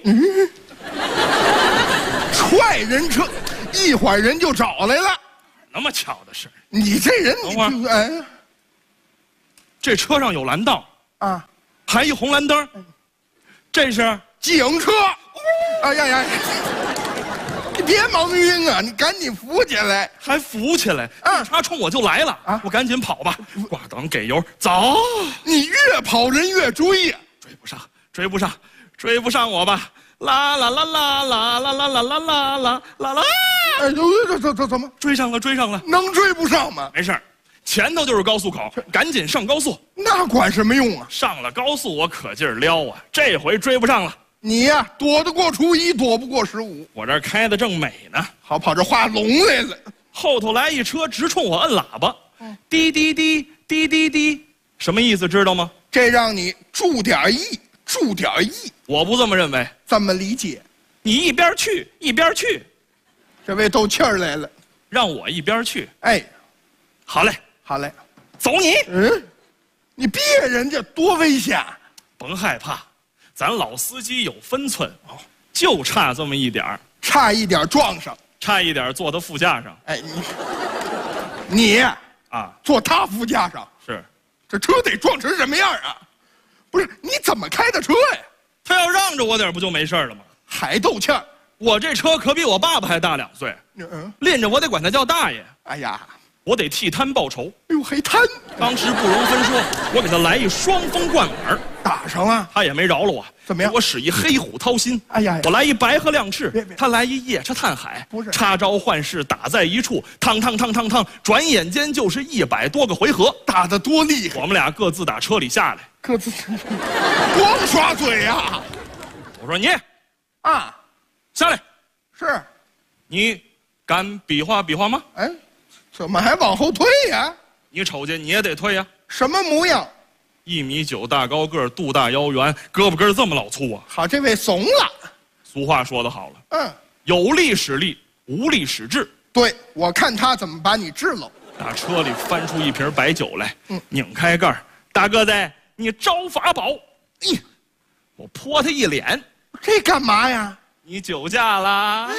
P: 踹人车，一会儿人就找来了。
O: 那么巧的事？
P: 你这人，
O: 等会儿，
P: 哎，
O: 这车上有蓝道
P: 啊，
O: 还一红蓝灯，这是
P: 警车。哎呀，你别忙晕啊，你赶紧扶起来。
O: 还扶起来？警察冲我就来了啊！我赶紧跑吧，挂档给油，走。
P: 你越跑人越追呀，
O: 追不上我吧？啦啦啦啦啦啦啦啦啦啦啦啦啦！
P: 哎，这怎么
O: 追上了？
P: 能追不上吗？
O: 没事，前头就是高速口，赶紧上高速。
P: 那管什么用啊？
O: 上了高速我可劲儿撩啊，这回追不上了。
P: 你呀，躲得过初一，躲不过15。
O: 我这开的正美呢，
P: 好跑这画龙来了。
O: 后头来一车，直冲我摁喇叭，滴滴滴滴滴滴，什么意思知道吗？
P: 这让你注点意。
O: 我不这么认为。
P: 怎么理解？
O: 你一边去一边去。
P: 这位斗气儿来了，
O: 让我一边去。
P: 哎，
O: 好嘞，走你。
P: 你别人家多危险。
O: 甭害怕，咱老司机有分寸，就差这么一点儿。
P: 差一点撞上。
Q: 差一点坐到副驾上。
P: 哎，你
Q: 啊，
P: 坐他副驾上，
Q: 是，
P: 这车得撞成什么样啊？不是，你怎么开的车呀？
Q: 他要让着我点，不就没事了吗？
P: 还斗气儿。
Q: 我这车可比我爸爸还大2岁，拎着我得管他叫大爷。
P: 哎呀，
Q: 我得替摊报仇。
P: 哎呦，还摊！
Q: 当时不容分说，我给他来一双峰贯耳，
P: 打上了，
Q: 他也没饶了我。
P: 怎么样？
Q: 我使一黑虎掏心。
P: 哎呀，
Q: 我来一白鹤亮翅，他来一夜叉探海，
P: 不是
Q: 插招换式打在一处，嘡嘡嘡嘡嘡，转眼间就是100多个回合，
P: 打得多厉害！
Q: 我们俩各自打车里下来，
P: 各自光耍嘴呀！
Q: 我说你
P: 啊，
Q: 下来。
P: 是，
Q: 你敢比划比划吗？
P: 哎，怎么还往后退呀？
Q: 你瞅见你也得退呀。
P: 什么模样
Q: ？1.9米大高个，肚大腰圆，胳膊根这么老粗啊！
P: 好，这位怂了。
Q: 俗话说得好了，
P: 有
Q: 力使力，无力使智。
P: 对，我看他怎么把你治了。
Q: 打车里翻出一瓶白酒来，拧开盖儿，大哥子，你招法宝。我泼他一脸，
P: 这干嘛呀？
Q: 你酒驾啦！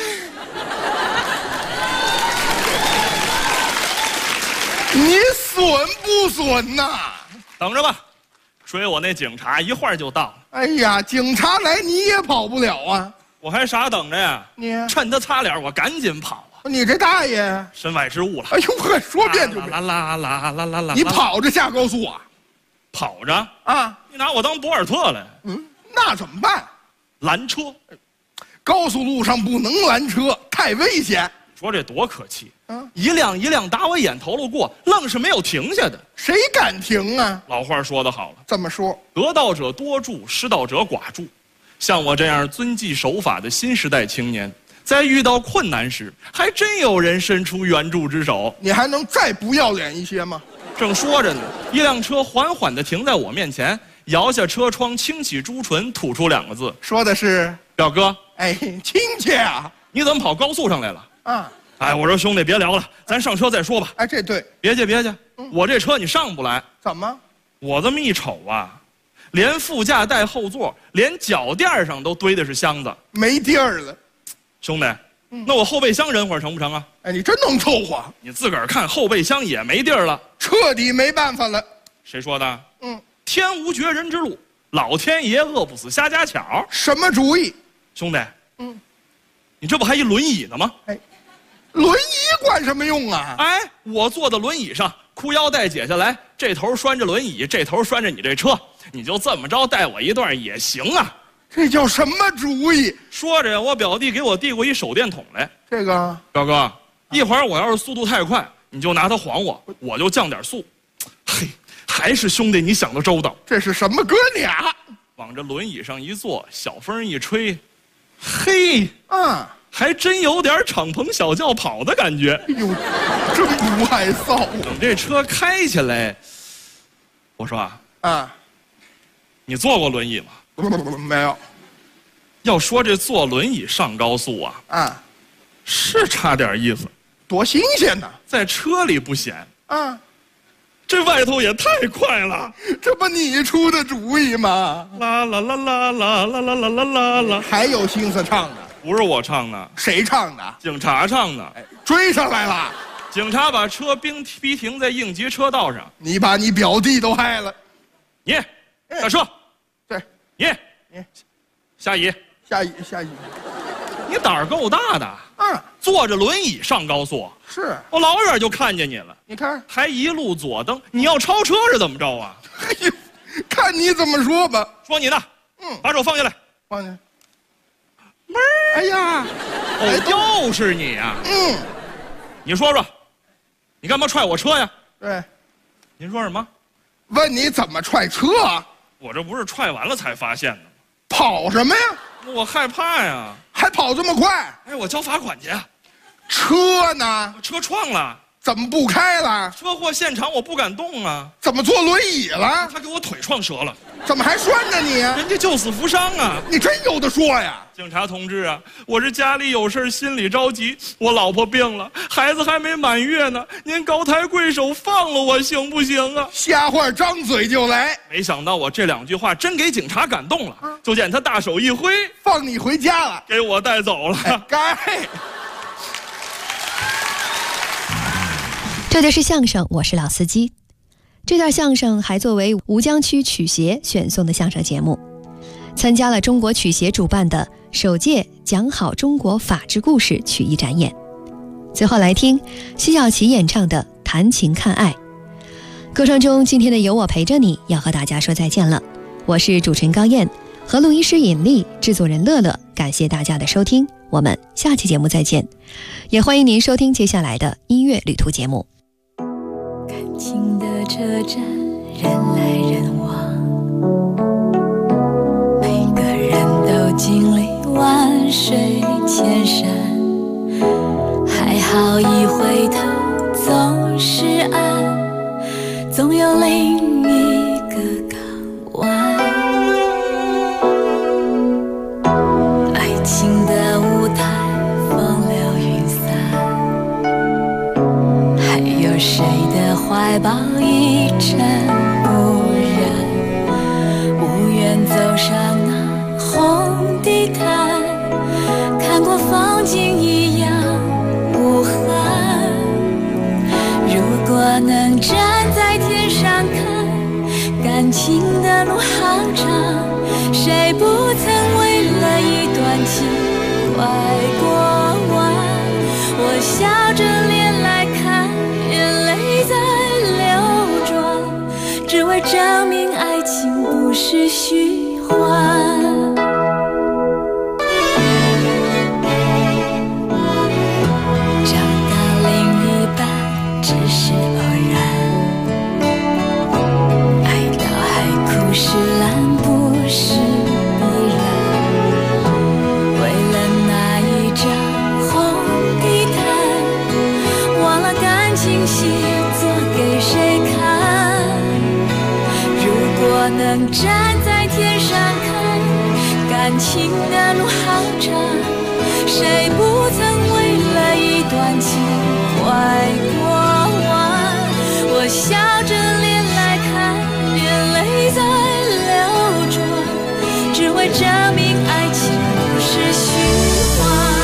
P: 你损不损呐？
Q: 等着吧，追我那警察一会儿就到。
P: 哎呀，警察来你也跑不了啊！
Q: 我还傻等着呀？
P: 你
Q: 趁他擦脸，我赶紧跑啊！
P: 你这大爷
Q: 身外之物了！
P: 哎呦呵，说变就变！
Q: 啦！
P: 你跑着下高速啊？
Q: 跑着
P: 啊？
Q: 你拿我当博尔特了？
P: 那怎么办？
Q: 拦车。
P: 高速路上不能拦车，太危险。
Q: 说这多可气！一辆一辆打我眼头了过，愣是没有停下的。
P: 谁敢停啊？
Q: 老话说得好了，
P: 怎么说？
Q: 得道者多助，失道者寡助。像我这样遵纪守法的新时代青年，在遇到困难时，还真有人伸出援助之手。
P: 你还能再不要脸一些吗？
Q: 正说着呢，一辆车缓缓地停在我面前，摇下车窗，轻启朱唇，吐出2个字，
P: 说的是
Q: 表哥。
P: 哎，亲切啊！
Q: 你怎么跑高速上来了？
P: 啊！
Q: 哎，我说兄弟，别聊了，咱上车再说吧。
P: 哎，这对，
Q: 别介，我这车你上不来。
P: 怎么？
Q: 我这么一瞅啊，连副驾带后座，连脚垫上都堆的是箱子，
P: 没地儿了。
Q: 兄弟，那我后备箱忍会儿成不成啊？
P: 哎，你真能凑合。
Q: 你自个儿看，后备箱也没地儿了，
P: 彻底没办法了。
Q: 谁说的？天无绝人之路，老天爷饿不死瞎家巧。
P: 什么主意？
Q: 兄弟，你这不还一轮椅呢吗？
P: 哎，轮椅管什么用啊？
Q: 哎，我坐在轮椅上，裤腰带解下来，这头拴着轮椅，这头拴着你这车，你就这么着带我一段也行啊。
P: 这叫什么主意？
Q: 说着呀，我表弟给我递过一手电筒来。
P: 这个
Q: 表哥，一会儿我要是速度太快，你就拿它晃我，我就降点速。嘿，还是兄弟你想的周到。
P: 这是什么哥俩？
Q: 往这轮椅上一坐，小风一吹，嘿，还真有点敞篷小轿跑的感觉。
P: 哎呦，真不害臊。
Q: 等这车开起来，我说你坐过轮椅吗？
P: 没有。
Q: 要说这坐轮椅上高速啊，是差点意思。
P: 多新鲜呢！
Q: 在车里不显这外头也太快了。
P: 这不你出的主意吗？
Q: 啦啦啦啦啦啦啦啦啦啦，
P: 还有心思唱呢？
Q: 不是我唱的。
P: 谁唱的？
Q: 警察唱的。
P: 追上来了。
Q: 警察把车逼停在应急车道上。
P: 你把你表弟都害了。
Q: 你下车。
P: 对，
Q: 你下椅。
P: 下椅。
Q: 你胆儿够大的。坐着轮椅上高速。
P: 是
Q: 我老远就看见你了。
P: 你看，
Q: 还一路左蹬，你要超车是怎么着啊？
P: 哎呦，看你怎么说吧。
Q: 说你呢。把手放下来。
P: 放下。哎呀，
Q: 又是你呀！你说说，你干嘛踹我车呀？
P: 对，
Q: 您说什么？
P: 问你怎么踹车啊？
Q: 我这不是踹完了才发现的吗？
P: 跑什么呀？
Q: 我害怕呀。
P: 还跑这么快？
Q: 哎，我交罚款去。
P: 车呢？
Q: 车撞了。
P: 怎么不开了？
Q: 车祸现场我不敢动啊。
P: 怎么坐轮椅了？
Q: 他给我腿撞折了。
P: 怎么还拴着你啊？
Q: 人家救死扶伤啊！
P: 你真有的说呀！
Q: 警察同志啊，我这家里有事心里着急，我老婆病了，孩子还没满月呢，您高抬贵手放了我行不行啊？
P: 瞎话张嘴就来。
Q: 没想到我这2句话真给警察感动了，就见他大手一挥，
P: 放你回家了，
Q: 给我带走了。
P: 该。
M: 这就是相声，我是老司机。这段相声还作为吴江区曲协选送的相声节目，参加了中国曲协主办的首届讲好中国法治故事曲艺展演。最后来听奚晓琪演唱的《谈情看爱》。歌声中，今天的有我陪着你要和大家说再见了。我是主持人高燕，和录音师尹丽，制作人乐乐，感谢大家的收听，我们下期节目再见。也欢迎您收听接下来的音乐旅途节目。
L: 感情的车站，人来人往，每个人都经历万水千山，还好一回头总是岸，总有另一个港湾。爱情的舞台风流云散，还有谁的怀抱一尘不染，无缘走上那红地毯，看过风景一样无憾。如果能站在天上看，感情的路好长，谁不曾为了一段情拐过弯？我笑着脸来看，眼泪在流转，只为证明爱情不是虚幻。找到另一半只是偶然，爱到海枯石烂不是必然。为了那一张红地毯，忘了感情戏做给谁看。如果能站在天上看，感情的路好长，谁不曾为了一段情拐过弯？我笑着脸来看，眼泪在流转，只为证明爱情不是虚幻。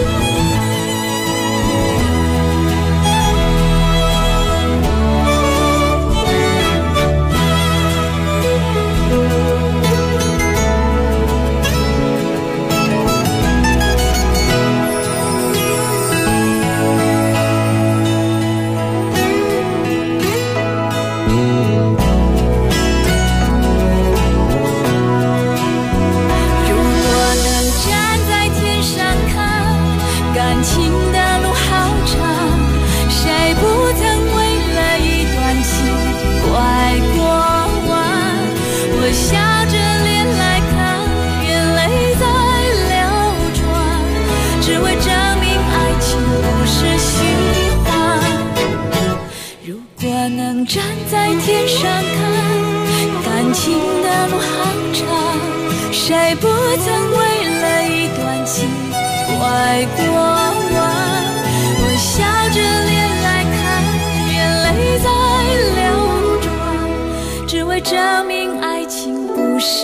L: 感情的路好长，谁不曾为了一段情拐过弯？我笑着脸来看，眼泪在流转，只为证明爱情不是虚幻。如果能站在天上看，感情的路好长，谁不曾为了一段情拐过弯？我笑着脸来看，眼泪在流转，只为证明爱情不是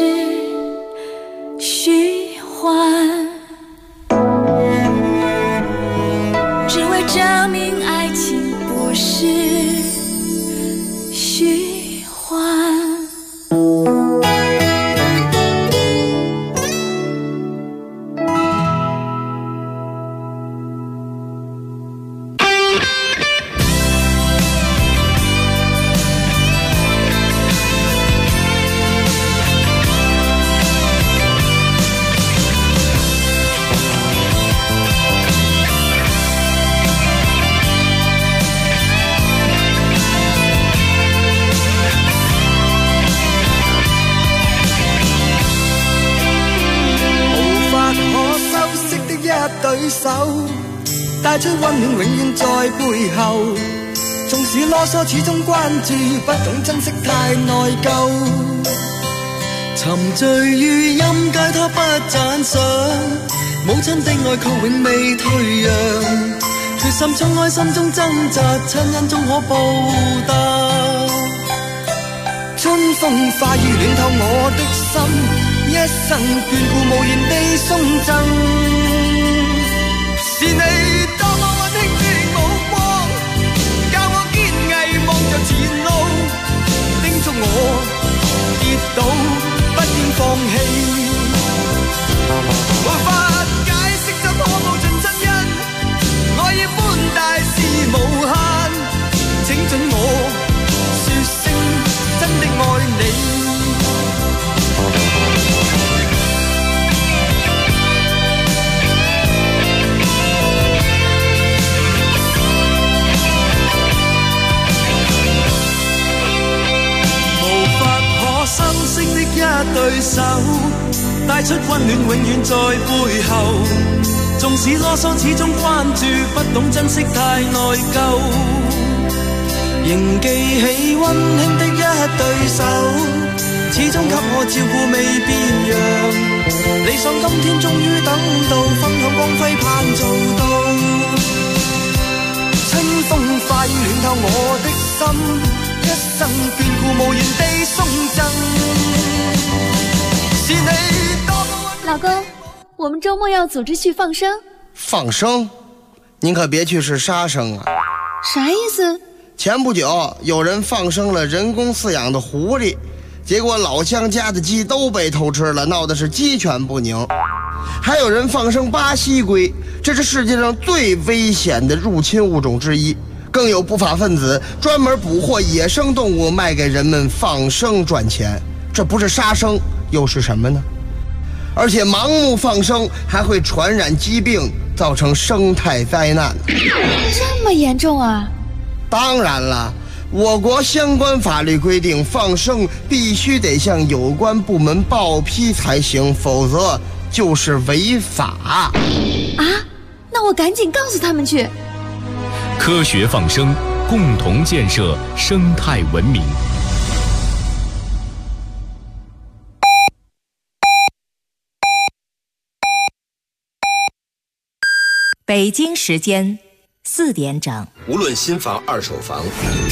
L: 虚幻，只为证明爱情不是虚幻。
E: 對手帶出溫暖，永遠在背後。縱使囉嗦，始終關注，不懂珍惜，太內疚。沉醉於音階，他不讚賞。母親的愛卻永未退讓，決心衝開心中掙扎，親恩終可報答。春風化雨暖透我的心，一生眷顧無言地送贈。是你多麼溫馨的目光，教我手，帶出溫暖永遠在背後。縱使囉嗦，始終關注，不懂珍惜太內疚。仍記起溫馨的一對手，始終給我照顧未變樣。理想今天終於等到，分享光輝盼做到。清風快暖透我的心，一生眷顧無言地送贈。是你多麼
C: 老公，我们周末要组织去放生。
T: 放生？您可别去是杀生啊！
C: 啥意思？
T: 前不久有人放生了人工饲养的狐狸，结果老乡家的鸡都被偷吃了，闹得是鸡犬不宁。还有人放生巴西龟，这是世界上最危险的入侵物种之一。更有不法分子专门捕获野生动物卖给人们放生赚钱，这不是杀生又是什么呢？而且盲目放生还会传染疾病，造成生态灾难。
C: 这么严重啊？
T: 当然了，我国相关法律规定，放生必须得向有关部门报批才行，否则就是违法。
C: 啊？那我赶紧告诉他们去。
D: 科学放生，共同建设生态文明。
F: 北京时间4点整。
S: 无论新房、二手房，